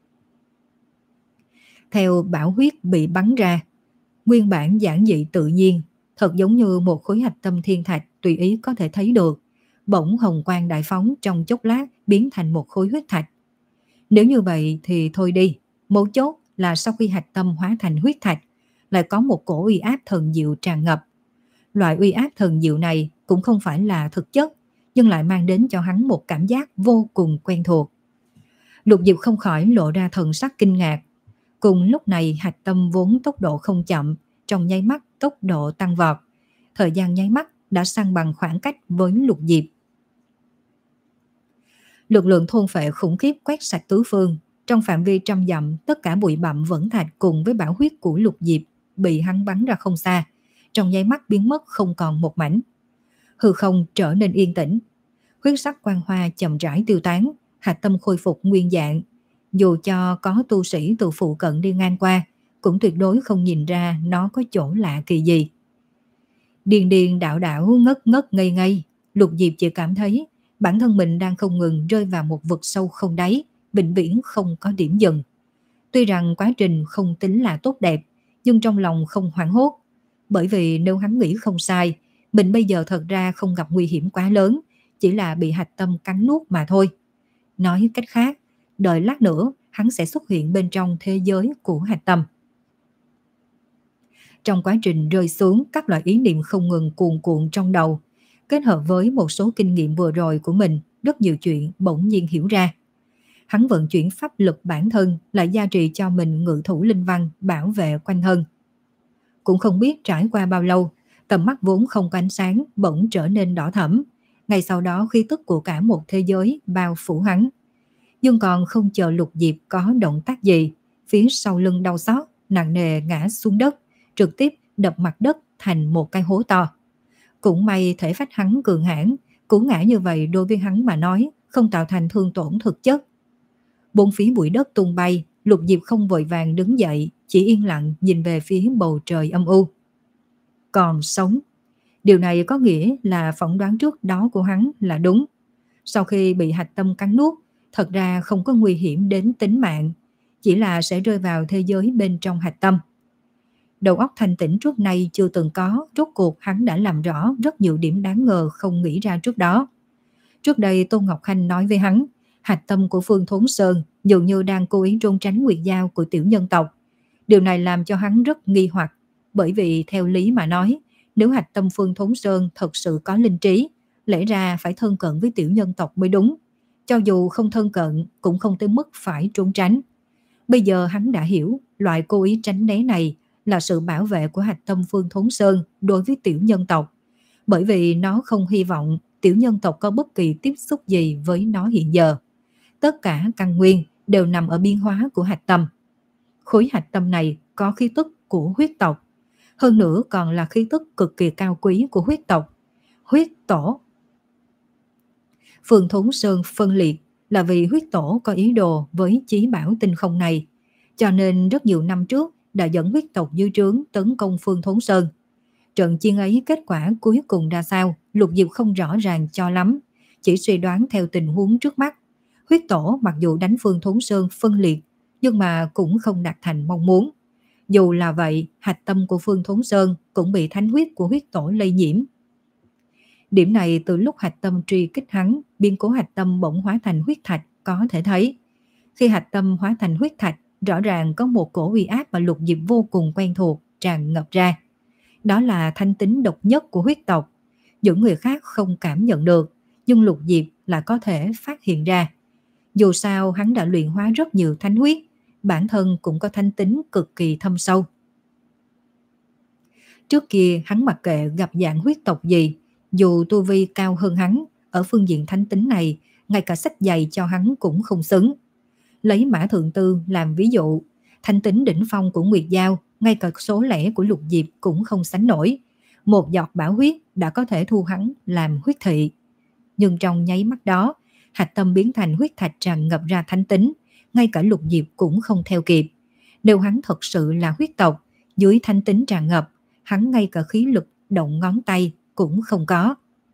Theo bảo huyết bị bắn ra, nguyên bản giản dị tự nhiên, thật giống như một khối hạch tâm thiên thạch tùy ý có thể thấy được, bỗng hồng quang đại phóng trong chốc lát biến thành một khối huyết thạch. Nếu như vậy thì thôi đi, mấu chốt là sau khi hạch tâm hóa thành huyết thạch, lại có một cổ uy áp thần diệu tràn ngập. Loại uy áp thần diệu này cũng không phải là thực chất, nhưng lại mang đến cho hắn một cảm giác vô cùng quen thuộc. Lục Diệp không khỏi lộ ra thần sắc kinh ngạc. Cùng lúc này hạch tâm vốn tốc độ không chậm, trong nháy mắt tốc độ tăng vọt. Thời gian nháy mắt đã săn bằng khoảng cách với Lục Diệp. Lực lượng thôn phệ khủng khiếp quét sạch tứ phương. Trong phạm vi trăm dặm, tất cả bụi bặm vẫn thạch cùng với bảo huyết của Lục Diệp bị hắn bắn ra không xa, trong nháy mắt biến mất không còn một mảnh. Hư không trở nên yên tĩnh. Huyết sắc quang hoa chậm rãi tiêu tán, hạch tâm khôi phục nguyên dạng. Dù cho có tu sĩ từ phụ cận đi ngang qua, cũng tuyệt đối không nhìn ra nó có chỗ lạ kỳ gì. Điền điền đảo đảo ngất ngất ngây ngây, Lục Diệp chỉ cảm thấy bản thân mình đang không ngừng rơi vào một vực sâu không đáy, vĩnh viễn không có điểm dừng. Tuy rằng quá trình không tính là tốt đẹp, nhưng trong lòng không hoảng hốt. Bởi vì nếu hắn nghĩ không sai, mình bây giờ thật ra không gặp nguy hiểm quá lớn, chỉ là bị hạch tâm cắn nuốt mà thôi. Nói cách khác, đợi lát nữa hắn sẽ xuất hiện bên trong thế giới của hạch tâm. Trong quá trình rơi xuống, các loại ý niệm không ngừng cuồn cuộn trong đầu, kết hợp với một số kinh nghiệm vừa rồi của mình, rất nhiều chuyện bỗng nhiên hiểu ra. Hắn vận chuyển pháp lực bản thân lại gia trì cho mình ngự thủ linh văn bảo vệ quanh thân. Cũng không biết trải qua bao lâu, tầm mắt vốn không có ánh sáng bỗng trở nên đỏ thẫm. Ngay sau đó khí tức của cả một thế giới bao phủ hắn. Nhưng còn không chờ Lục Diệp có động tác gì, phía sau lưng đau xót, nặng nề ngã xuống đất, trực tiếp đập mặt đất thành một cái hố to. Cũng may thể phách hắn cường hãn, cú ngã như vậy đối với hắn mà nói không tạo thành thương tổn thực chất. Bốn phía bụi đất tung bay, Lục Diệp không vội vàng đứng dậy, chỉ yên lặng nhìn về phía bầu trời âm u. Còn sống. Điều này có nghĩa là phỏng đoán trước đó của hắn là đúng. Sau khi bị hạch tâm cắn nuốt, thật ra không có nguy hiểm đến tính mạng, chỉ là sẽ rơi vào thế giới bên trong hạch tâm. Đầu óc thanh tĩnh trước nay chưa từng có, rốt cuộc hắn đã làm rõ rất nhiều điểm đáng ngờ không nghĩ ra trước đó. Trước đây Tôn Ngọc Khanh nói với hắn, hạch tâm của Phương Thốn Sơn dường như đang cố ý trốn tránh nguyệt giao của tiểu nhân tộc. Điều này làm cho hắn rất nghi hoặc, bởi vì theo lý mà nói, nếu hạch tâm Phương Thốn Sơn thật sự có linh trí, lẽ ra phải thân cận với tiểu nhân tộc mới đúng. Cho dù không thân cận, cũng không tới mức phải trốn tránh. Bây giờ hắn đã hiểu, loại cố ý tránh né này là sự bảo vệ của hạch tâm Phương Thốn Sơn đối với tiểu nhân tộc. Bởi vì nó không hy vọng tiểu nhân tộc có bất kỳ tiếp xúc gì với nó hiện giờ. Tất cả căn nguyên đều nằm ở biến hóa của hạch tâm. Khối hạch tâm này có khí tức của huyết tộc. Hơn nữa còn là khí tức cực kỳ cao quý của huyết tộc. Huyết tổ. Phương Thốn Sơn phân liệt là vì huyết tổ có ý đồ với chí bảo tinh không này. Cho nên rất nhiều năm trước đã dẫn huyết tộc dưới trướng tấn công Phương Thốn Sơn. Trận chiến ấy kết quả cuối cùng ra sao, Lục Diệp không rõ ràng cho lắm, chỉ suy đoán theo tình huống trước mắt. Huyết tổ mặc dù đánh Phương Thốn Sơn phân liệt, nhưng mà cũng không đạt thành mong muốn. Dù là vậy, hạch tâm của Phương Thốn Sơn cũng bị thánh huyết của huyết tổ lây nhiễm. Điểm này từ lúc hạch tâm truy kích hắn, biến cố hạch tâm bỗng hóa thành huyết thạch có thể thấy. Khi hạch tâm hóa thành huyết thạch, rõ ràng có một cổ uy áp mà Lục Diệp vô cùng quen thuộc tràn ngập ra. Đó là thanh tính độc nhất của huyết tộc. Những người khác không cảm nhận được, nhưng Lục Diệp lại có thể phát hiện ra. Dù sao hắn đã luyện hóa rất nhiều thánh huyết, bản thân cũng có thánh tính cực kỳ thâm sâu. Trước kia hắn mặc kệ gặp dạng huyết tộc gì, dù tu vi cao hơn hắn, ở phương diện thánh tính này, ngay cả sách giày cho hắn cũng không xứng. Lấy Mã Thượng Tư làm ví dụ, thánh tính đỉnh phong của Nguyệt Giao, ngay cả số lẻ của Lục Diệp cũng không sánh nổi. Một giọt bảo huyết đã có thể thu hắn làm huyết thị. Nhưng trong nháy mắt đó, hạch tâm biến thành huyết thạch tràn ngập ra thánh tính, ngay cả Lục Diệp cũng không theo kịp. Nếu hắn thật sự là huyết tộc, dưới thánh tính tràn ngập, hắn ngay cả khí lực động ngón tay cũng không có.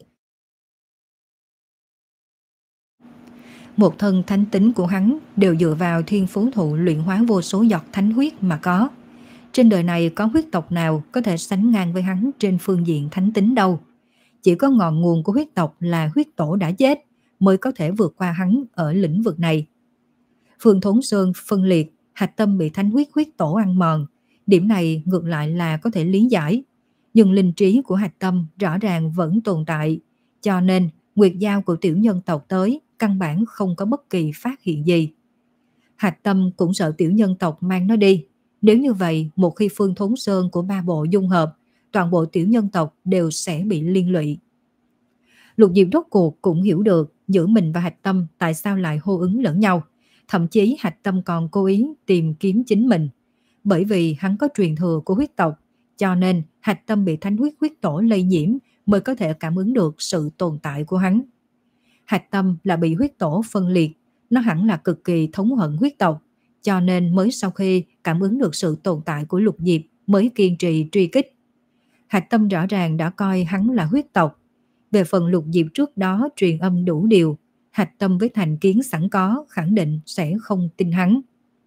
Một thân thánh tính của hắn đều dựa vào thiên phú thụ luyện hóa vô số giọt thánh huyết mà có. Trên đời này có huyết tộc nào có thể sánh ngang với hắn trên phương diện thánh tính đâu. Chỉ có ngọn nguồn của huyết tộc là huyết tổ đã chết mới có thể vượt qua hắn ở lĩnh vực này. Phương Thốn Sơn phân liệt, hạch tâm bị thánh huyết huyết tổ ăn mòn. Điểm này ngược lại là có thể lý giải. Nhưng linh trí của hạch tâm rõ ràng vẫn tồn tại. Cho nên Nguyệt Giao của tiểu nhân tộc tới căn bản không có bất kỳ phát hiện gì. Hạch tâm cũng sợ tiểu nhân tộc mang nó đi. Nếu như vậy, một khi Phương Thốn Sơn của ba bộ dung hợp, toàn bộ tiểu nhân tộc đều sẽ bị liên lụy. Lục Diệp rốt cuộc cũng hiểu được giữa mình và hạch tâm tại sao lại hô ứng lẫn nhau. Thậm chí hạch tâm còn cố ý tìm kiếm chính mình. Bởi vì hắn có truyền thừa của huyết tộc, cho nên hạch tâm bị thánh huyết huyết tổ lây nhiễm mới có thể cảm ứng được sự tồn tại của hắn. Hạch tâm là bị huyết tổ phân liệt, nó hẳn là cực kỳ thống hận huyết tộc, cho nên mới sau khi cảm ứng được sự tồn tại của Lục Diệp mới kiên trì truy kích. Hạch tâm rõ ràng đã coi hắn là huyết tộc. Về phần Lục Diệp trước đó truyền âm đủ điều, hạch tâm với thành kiến sẵn có khẳng định sẽ không tin hắn.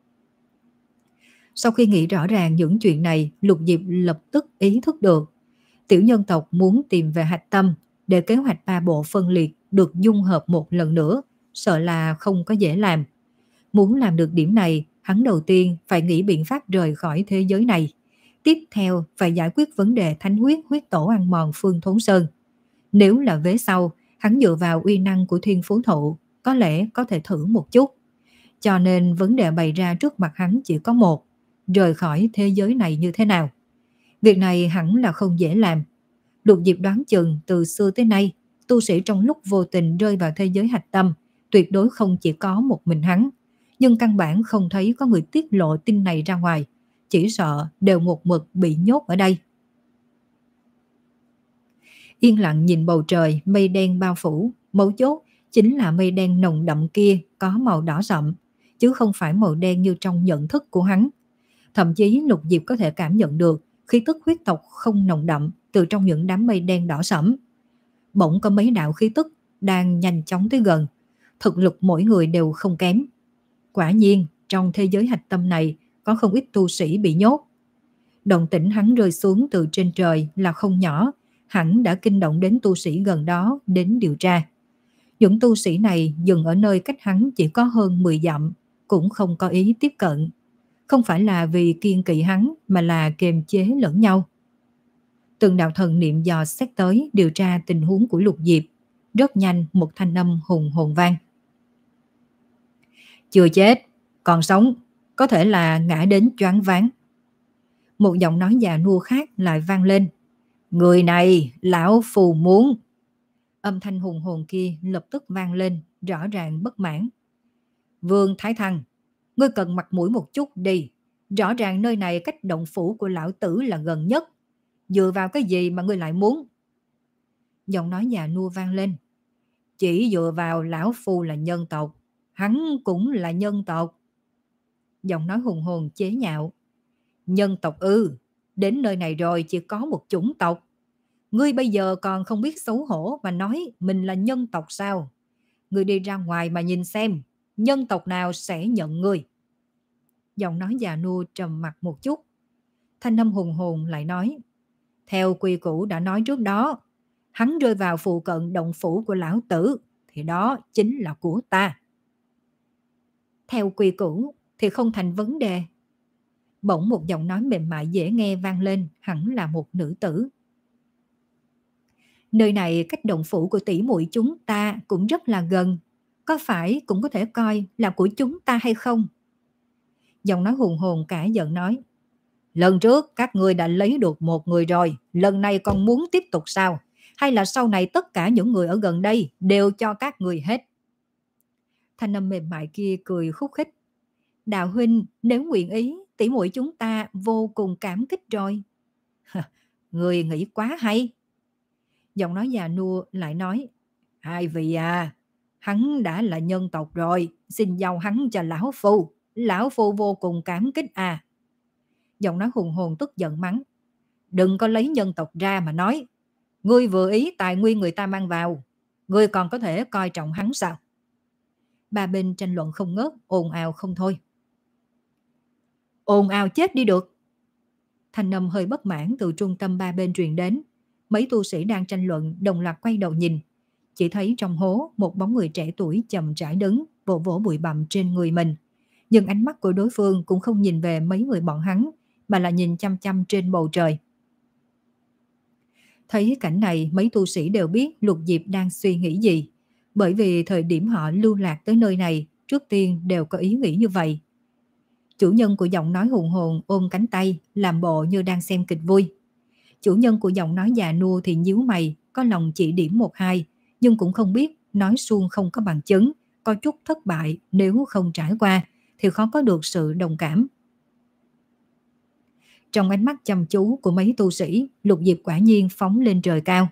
Sau khi nghĩ rõ ràng những chuyện này, Lục Diệp lập tức ý thức được. Tiểu nhân tộc muốn tìm về hạch tâm để kế hoạch ba bộ phân liệt được dung hợp một lần nữa, sợ là không có dễ làm. Muốn làm được điểm này, hắn đầu tiên phải nghĩ biện pháp rời khỏi thế giới này. Tiếp theo phải giải quyết vấn đề thánh huyết huyết tổ ăn mòn Phương Thốn Sơn. Nếu là vế sau, hắn dựa vào uy năng của thiên phú thụ, có lẽ có thể thử một chút. Cho nên vấn đề bày ra trước mặt hắn chỉ có một, rời khỏi thế giới này như thế nào. Việc này hẳn là không dễ làm. Lục Diệp đoán chừng từ xưa tới nay, tu sĩ trong lúc vô tình rơi vào thế giới hạch tâm, tuyệt đối không chỉ có một mình hắn. Nhưng căn bản không thấy có người tiết lộ tin này ra ngoài, chỉ sợ đều một mực bị nhốt ở đây. Yên lặng nhìn bầu trời, mây đen bao phủ, mấu chốt chính là mây đen nồng đậm kia có màu đỏ sậm, chứ không phải màu đen như trong nhận thức của hắn. Thậm chí Lục Diệp có thể cảm nhận được khí tức huyết tộc không nồng đậm từ trong những đám mây đen đỏ sẫm. Bỗng có mấy đạo khí tức đang nhanh chóng tới gần, thực lực mỗi người đều không kém. Quả nhiên, trong thế giới hạch tâm này có không ít tu sĩ bị nhốt. Động tĩnh hắn rơi xuống từ trên trời là không nhỏ, hẳn đã kinh động đến tu sĩ gần đó đến điều tra. Những tu sĩ này dừng ở nơi cách hắn chỉ có hơn mười dặm, cũng không có ý tiếp cận. Không phải là vì kiêng kỵ hắn mà là kiềm chế lẫn nhau. Từng đạo thần niệm dò xét tới điều tra tình huống của Lục Diệp. Rất nhanh một thanh âm hùng hồn vang. Chưa chết, còn sống, có thể là ngã đến choáng váng. Một giọng nói già nua khác lại vang lên. Người này, lão phù muốn. Âm thanh hùng hồn kia lập tức vang lên, rõ ràng bất mãn. Vương Thái Thăng, ngươi cần mặt mũi một chút đi. Rõ ràng nơi này cách động phủ của lão tử là gần nhất. Dựa vào cái gì mà ngươi lại muốn? Giọng nói già nua vang lên. Chỉ dựa vào lão phu là nhân tộc, hắn cũng là nhân tộc. Giọng nói hùng hồn chế nhạo. Nhân tộc ư, đến nơi này rồi chỉ có một chủng tộc. Ngươi bây giờ còn không biết xấu hổ mà nói mình là nhân tộc sao? Ngươi đi ra ngoài mà nhìn xem, nhân tộc nào sẽ nhận ngươi? Giọng nói già nua trầm mặc một chút. Thanh âm hùng hồn lại nói. Theo quy củ đã nói trước đó, hắn rơi vào phụ cận động phủ của lão tử, thì đó chính là của ta. Theo quy củ thì không thành vấn đề. Bỗng một giọng nói mềm mại dễ nghe vang lên, hẳn là một nữ tử. Nơi này cách động phủ của tỷ muội chúng ta cũng rất là gần, có phải cũng có thể coi là của chúng ta hay không? Giọng nói hùng hồn cả giận nói, lần trước các ngươi đã lấy được một người rồi, lần này còn muốn tiếp tục sao? Hay là sau này tất cả những người ở gần đây đều cho các ngươi hết? Thanh âm mềm mại kia cười khúc khích. Đạo huynh, nếu nguyện ý, tỷ muội chúng ta vô cùng cảm kích rồi. Người nghĩ quá hay. Giọng nói già nua lại nói, hai vị à, hắn đã là nhân tộc rồi, xin giao hắn cho lão phu. Lão phu vô cùng cảm kích à. Giọng nói hùng hồn tức giận mắng, đừng có lấy nhân tộc ra mà nói. Ngươi vừa ý tài nguyên người ta mang vào, ngươi còn có thể coi trọng hắn sao? Ba bên tranh luận không ngớt, ồn ào không thôi. Ồn ào chết đi được. Thanh âm hơi bất mãn từ trung tâm ba bên truyền đến. Mấy tu sĩ đang tranh luận đồng loạt quay đầu nhìn. Chỉ thấy trong hố một bóng người trẻ tuổi chậm rãi đứng, vỗ vỗ bụi bặm trên người mình. Nhưng ánh mắt của đối phương cũng không nhìn về mấy người bọn hắn, mà là nhìn chăm chăm trên bầu trời. Thấy cảnh này, mấy tu sĩ đều biết Lục Diệp đang suy nghĩ gì. Bởi vì thời điểm họ lưu lạc tới nơi này, trước tiên đều có ý nghĩ như vậy. Chủ nhân của giọng nói hùng hồn ôm cánh tay, làm bộ như đang xem kịch vui. Chủ nhân của giọng nói già nua thì nhíu mày, có lòng chỉ điểm một hai, nhưng cũng không biết nói suông không có bằng chứng, có chút thất bại nếu không trải qua, thì khó có được sự đồng cảm. Trong ánh mắt chăm chú của mấy tu sĩ, Lục Diệp quả nhiên phóng lên trời cao.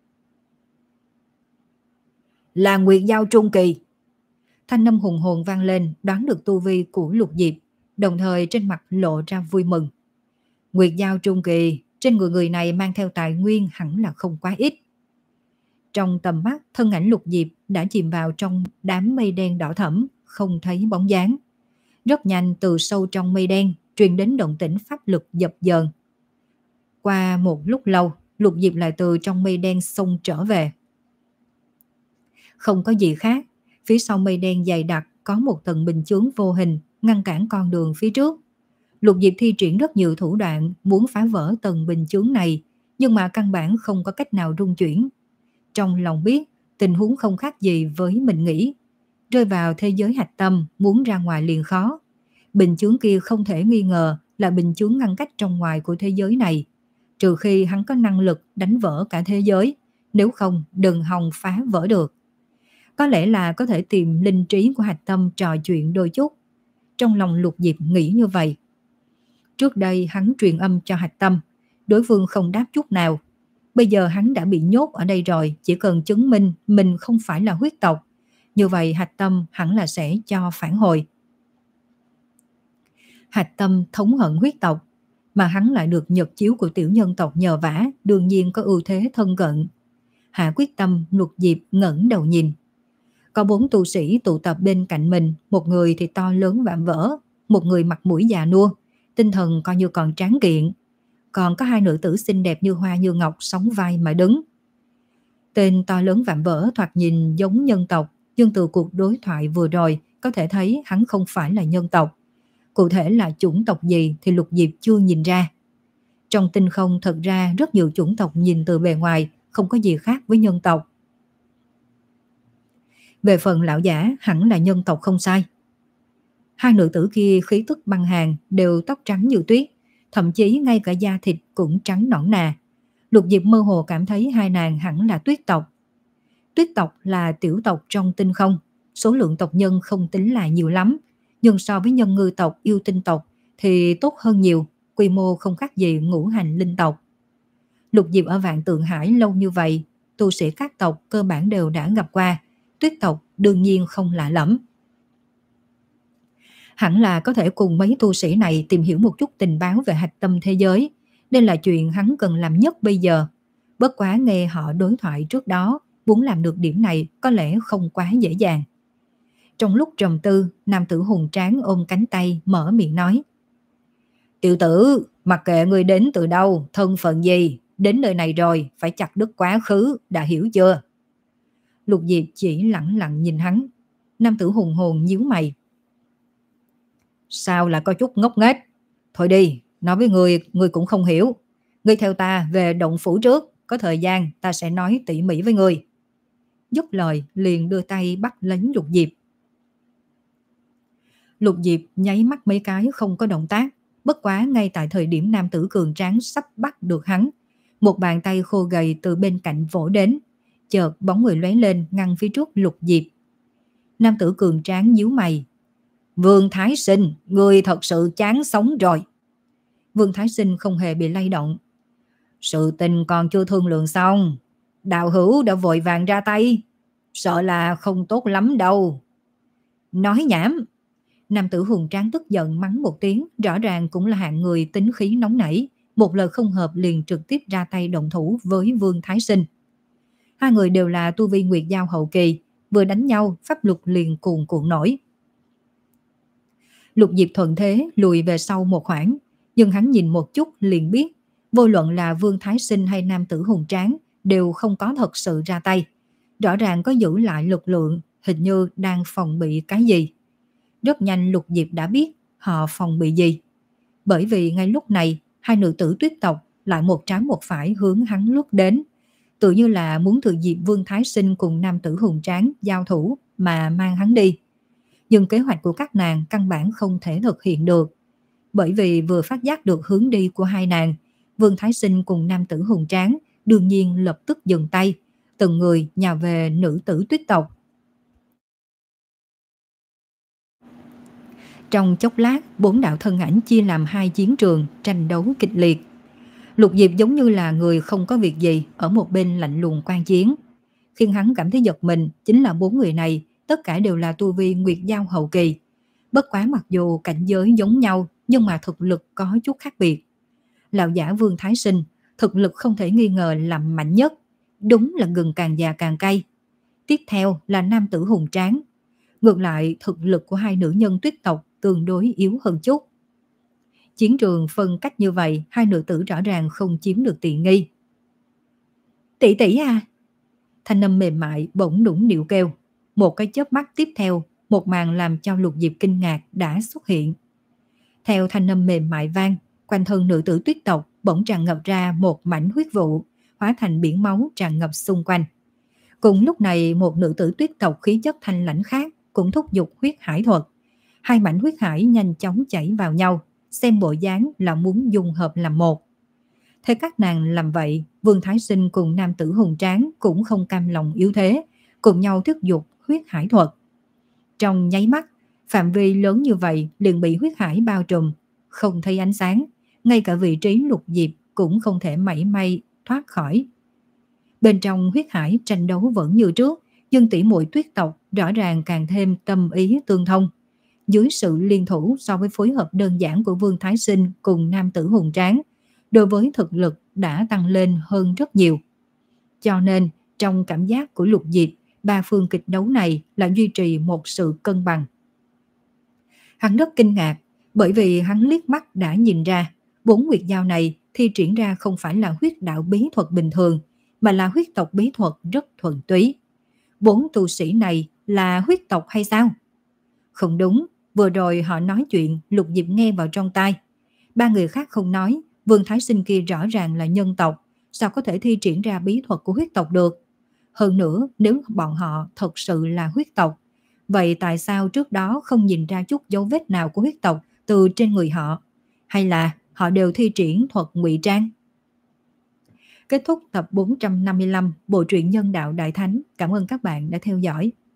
Là Nguyệt Giao trung kỳ. Thanh âm hùng hồn vang lên, đoán được tu vi của Lục Diệp, đồng thời trên mặt lộ ra vui mừng. Nguyệt Giao trung kỳ, trên người người này mang theo tài nguyên hẳn là không quá ít. Trong tầm mắt, thân ảnh Lục Diệp đã chìm vào trong đám mây đen đỏ thẫm, không thấy bóng dáng. Rất nhanh từ sâu trong mây đen truyền đến động tĩnh pháp lực dập dờn. Qua một lúc lâu, Lục Diệp lại từ trong mây đen xông trở về. Không có gì khác, phía sau mây đen dày đặc có một tầng bình chướng vô hình ngăn cản con đường phía trước. Lục Diệp thi triển rất nhiều thủ đoạn muốn phá vỡ tầng bình chướng này, nhưng mà căn bản không có cách nào rung chuyển. Trong lòng biết tình huống không khác gì với mình nghĩ, rơi vào thế giới hạch tâm muốn ra ngoài liền khó. Bình chướng kia không thể nghi ngờ là bình chướng ngăn cách trong ngoài của thế giới này, trừ khi hắn có năng lực đánh vỡ cả thế giới, nếu không đừng hòng phá vỡ được. Có lẽ là có thể tìm linh trí của hạch tâm trò chuyện đôi chút. Trong lòng Lục Diệp nghĩ như vậy. Trước đây hắn truyền âm cho hạch tâm, đối phương không đáp chút nào. Bây giờ hắn đã bị nhốt ở đây rồi, chỉ cần chứng minh mình không phải là huyết tộc. Như vậy hạch tâm hẳn là sẽ cho phản hồi. Hạch tâm thống hận huyết tộc, mà hắn lại được nhật chiếu của tiểu nhân tộc nhờ vả, đương nhiên có ưu thế thân cận. Hạ quyết tâm, Lục Diệp ngẩng đầu nhìn. Có bốn tu sĩ tụ tập bên cạnh mình, một người thì to lớn vạm vỡ, một người mặt mũi già nua, tinh thần coi như còn tráng kiện. Còn có hai nữ tử xinh đẹp như hoa như ngọc sóng vai mà đứng. Tên to lớn vạm vỡ thoạt nhìn giống nhân tộc, nhưng từ cuộc đối thoại vừa rồi có thể thấy hắn không phải là nhân tộc. Cụ thể là chủng tộc gì thì Lục Diệp chưa nhìn ra. Trong tinh không thật ra rất nhiều chủng tộc nhìn từ bề ngoài không có gì khác với nhân tộc. Về phần lão giả hẳn là nhân tộc không sai. Hai nữ tử kia khí tức băng hàn, đều tóc trắng như tuyết, thậm chí ngay cả da thịt cũng trắng nõn nà. Lục Diệp mơ hồ cảm thấy hai nàng hẳn là tuyết tộc. Tuyết tộc là tiểu tộc trong tinh không, số lượng tộc nhân không tính là nhiều lắm, nhưng so với nhân ngư tộc, yêu tinh tộc thì tốt hơn nhiều, quy mô không khác gì ngũ hành linh tộc. Lục Diệp ở Vạn Tượng Hải lâu như vậy, tu sĩ các tộc cơ bản đều đã gặp qua, tuyết tộc đương nhiên không lạ lẫm. Hẳn là có thể cùng mấy tu sĩ này tìm hiểu một chút tình báo về hạch tâm thế giới, nên là chuyện hắn cần làm nhất bây giờ. Bất quá nghe họ đối thoại trước đó, muốn làm được điểm này có lẽ không quá dễ dàng. Trong lúc trầm tư, nam tử hùng tráng ôm cánh tay mở miệng nói: Tiểu tử, mặc kệ ngươi đến từ đâu, thân phận gì, đến nơi này rồi phải chặt đứt quá khứ, đã hiểu chưa? Lục Diệp chỉ lẳng lặng nhìn hắn. Nam tử hùng hồn nhíu mày. Sao là có chút ngốc nghếch? Thôi đi, nói với ngươi, ngươi cũng không hiểu. Ngươi theo ta về động phủ trước, có thời gian ta sẽ nói tỉ mỉ với ngươi. Dứt lời liền đưa tay bắt lấy Lục Diệp. Lục Diệp nháy mắt mấy cái không có động tác, bất quá ngay tại thời điểm nam tử cường tráng sắp bắt được hắn, một bàn tay khô gầy từ bên cạnh vỗ đến, chợt bóng người lóe lên ngăn phía trước Lục Diệp. Nam tử cường tráng nhíu mày. Vương Thái Sinh, ngươi thật sự chán sống rồi. Vương Thái Sinh không hề bị lay động. Sự tình còn chưa thương lượng xong, đạo hữu đã vội vàng ra tay, sợ là không tốt lắm đâu. Nói nhảm. Nam tử hùng tráng tức giận mắng một tiếng, rõ ràng cũng là hạng người tính khí nóng nảy, một lời không hợp liền trực tiếp ra tay động thủ với Vương Thái Sinh. Hai người đều là tu vi Nguyệt Giao hậu kỳ, vừa đánh nhau pháp lực liền cuồn cuộn nổi. Lục Diệp thuận thế lùi về sau một khoảng, nhưng hắn nhìn một chút liền biết, vô luận là Vương Thái Sinh hay nam tử hùng tráng đều không có thật sự ra tay, rõ ràng có giữ lại lực lượng, hình như đang phòng bị cái gì. Rất nhanh Lục Diệp đã biết họ phòng bị gì, bởi vì ngay lúc này hai nữ tử tuyết tộc lại một trái một phải hướng hắn lướt đến, tự như là muốn thừa dịp Vương Thái Sinh cùng nam tử hùng tráng giao thủ mà mang hắn đi. Nhưng kế hoạch của các nàng căn bản không thể thực hiện được, bởi vì vừa phát giác được hướng đi của hai nàng, Vương Thái Sinh cùng nam tử hùng tráng đương nhiên lập tức dừng tay, từng người nhào về nữ tử tuyết tộc. Trong chốc lát, bốn đạo thân ảnh chia làm hai chiến trường tranh đấu kịch liệt. Lục Diệp giống như là người không có việc gì ở một bên lạnh lùng quan chiến. Khiến hắn cảm thấy giật mình chính là bốn người này tất cả đều là tu vi Nguyệt Giao hậu kỳ. Bất quá mặc dù cảnh giới giống nhau nhưng mà thực lực có chút khác biệt. Lão giả Vương Thái Sinh thực lực không thể nghi ngờ là mạnh nhất, đúng là gừng càng già càng cay. Tiếp theo là nam tử hùng tráng. Ngược lại thực lực của hai nữ nhân tuyết tộc tương đối yếu hơn chút. Chiến trường phân cách như vậy, hai nữ tử rõ ràng không chiếm được tiện nghi. Tỷ tỷ à! Thanh âm mềm mại bỗng nũng nịu kêu. Một cái chớp mắt tiếp theo, một màn làm cho Lục Diệp kinh ngạc đã xuất hiện. Theo thanh âm mềm mại vang, quanh thân nữ tử tuyết tộc bỗng tràn ngập ra một mảnh huyết vụ, hóa thành biển máu tràn ngập xung quanh. Cùng lúc này một nữ tử tuyết tộc khí chất thanh lãnh khác cũng thúc giục huyết hải thuật. Hai mảnh huyết hải nhanh chóng chảy vào nhau, xem bộ dáng là muốn dung hợp làm một. Theo các nàng làm vậy, Vương Thái Sinh cùng nam tử hùng tráng cũng không cam lòng yếu thế, cùng nhau thúc giục huyết hải thuật. Trong nháy mắt, phạm vi lớn như vậy liền bị huyết hải bao trùm, không thấy ánh sáng, ngay cả vị trí Lục Diệp cũng không thể mảy may thoát khỏi. Bên trong huyết hải tranh đấu vẫn như trước, nhưng tỷ muội tuyết tộc rõ ràng càng thêm tâm ý tương thông. Dưới sự liên thủ so với phối hợp đơn giản của Vương Thái Sinh cùng nam tử hùng tráng, đối với thực lực đã tăng lên hơn rất nhiều. Cho nên, trong cảm giác của Lục Diệp, ba phương kịch đấu này là duy trì một sự cân bằng. Hắn rất kinh ngạc, bởi vì hắn liếc mắt đã nhìn ra, bốn nguyệt giao này thi triển ra không phải là huyết đạo bí thuật bình thường, mà là huyết tộc bí thuật rất thuần túy. Bốn tu sĩ này là huyết tộc hay sao? Không đúng, vừa rồi họ nói chuyện Lục Diệp nghe vào trong tai. Ba người khác không nói, Vương Thái Sinh kia rõ ràng là nhân tộc, sao có thể thi triển ra bí thuật của huyết tộc được? Hơn nữa, nếu bọn họ thật sự là huyết tộc, vậy tại sao trước đó không nhìn ra chút dấu vết nào của huyết tộc từ trên người họ? Hay là họ đều thi triển thuật ngụy trang? Kết thúc tập bốn trăm năm mươi lăm Bộ truyện Nhân Đạo Đại Thánh. Cảm ơn các bạn đã theo dõi.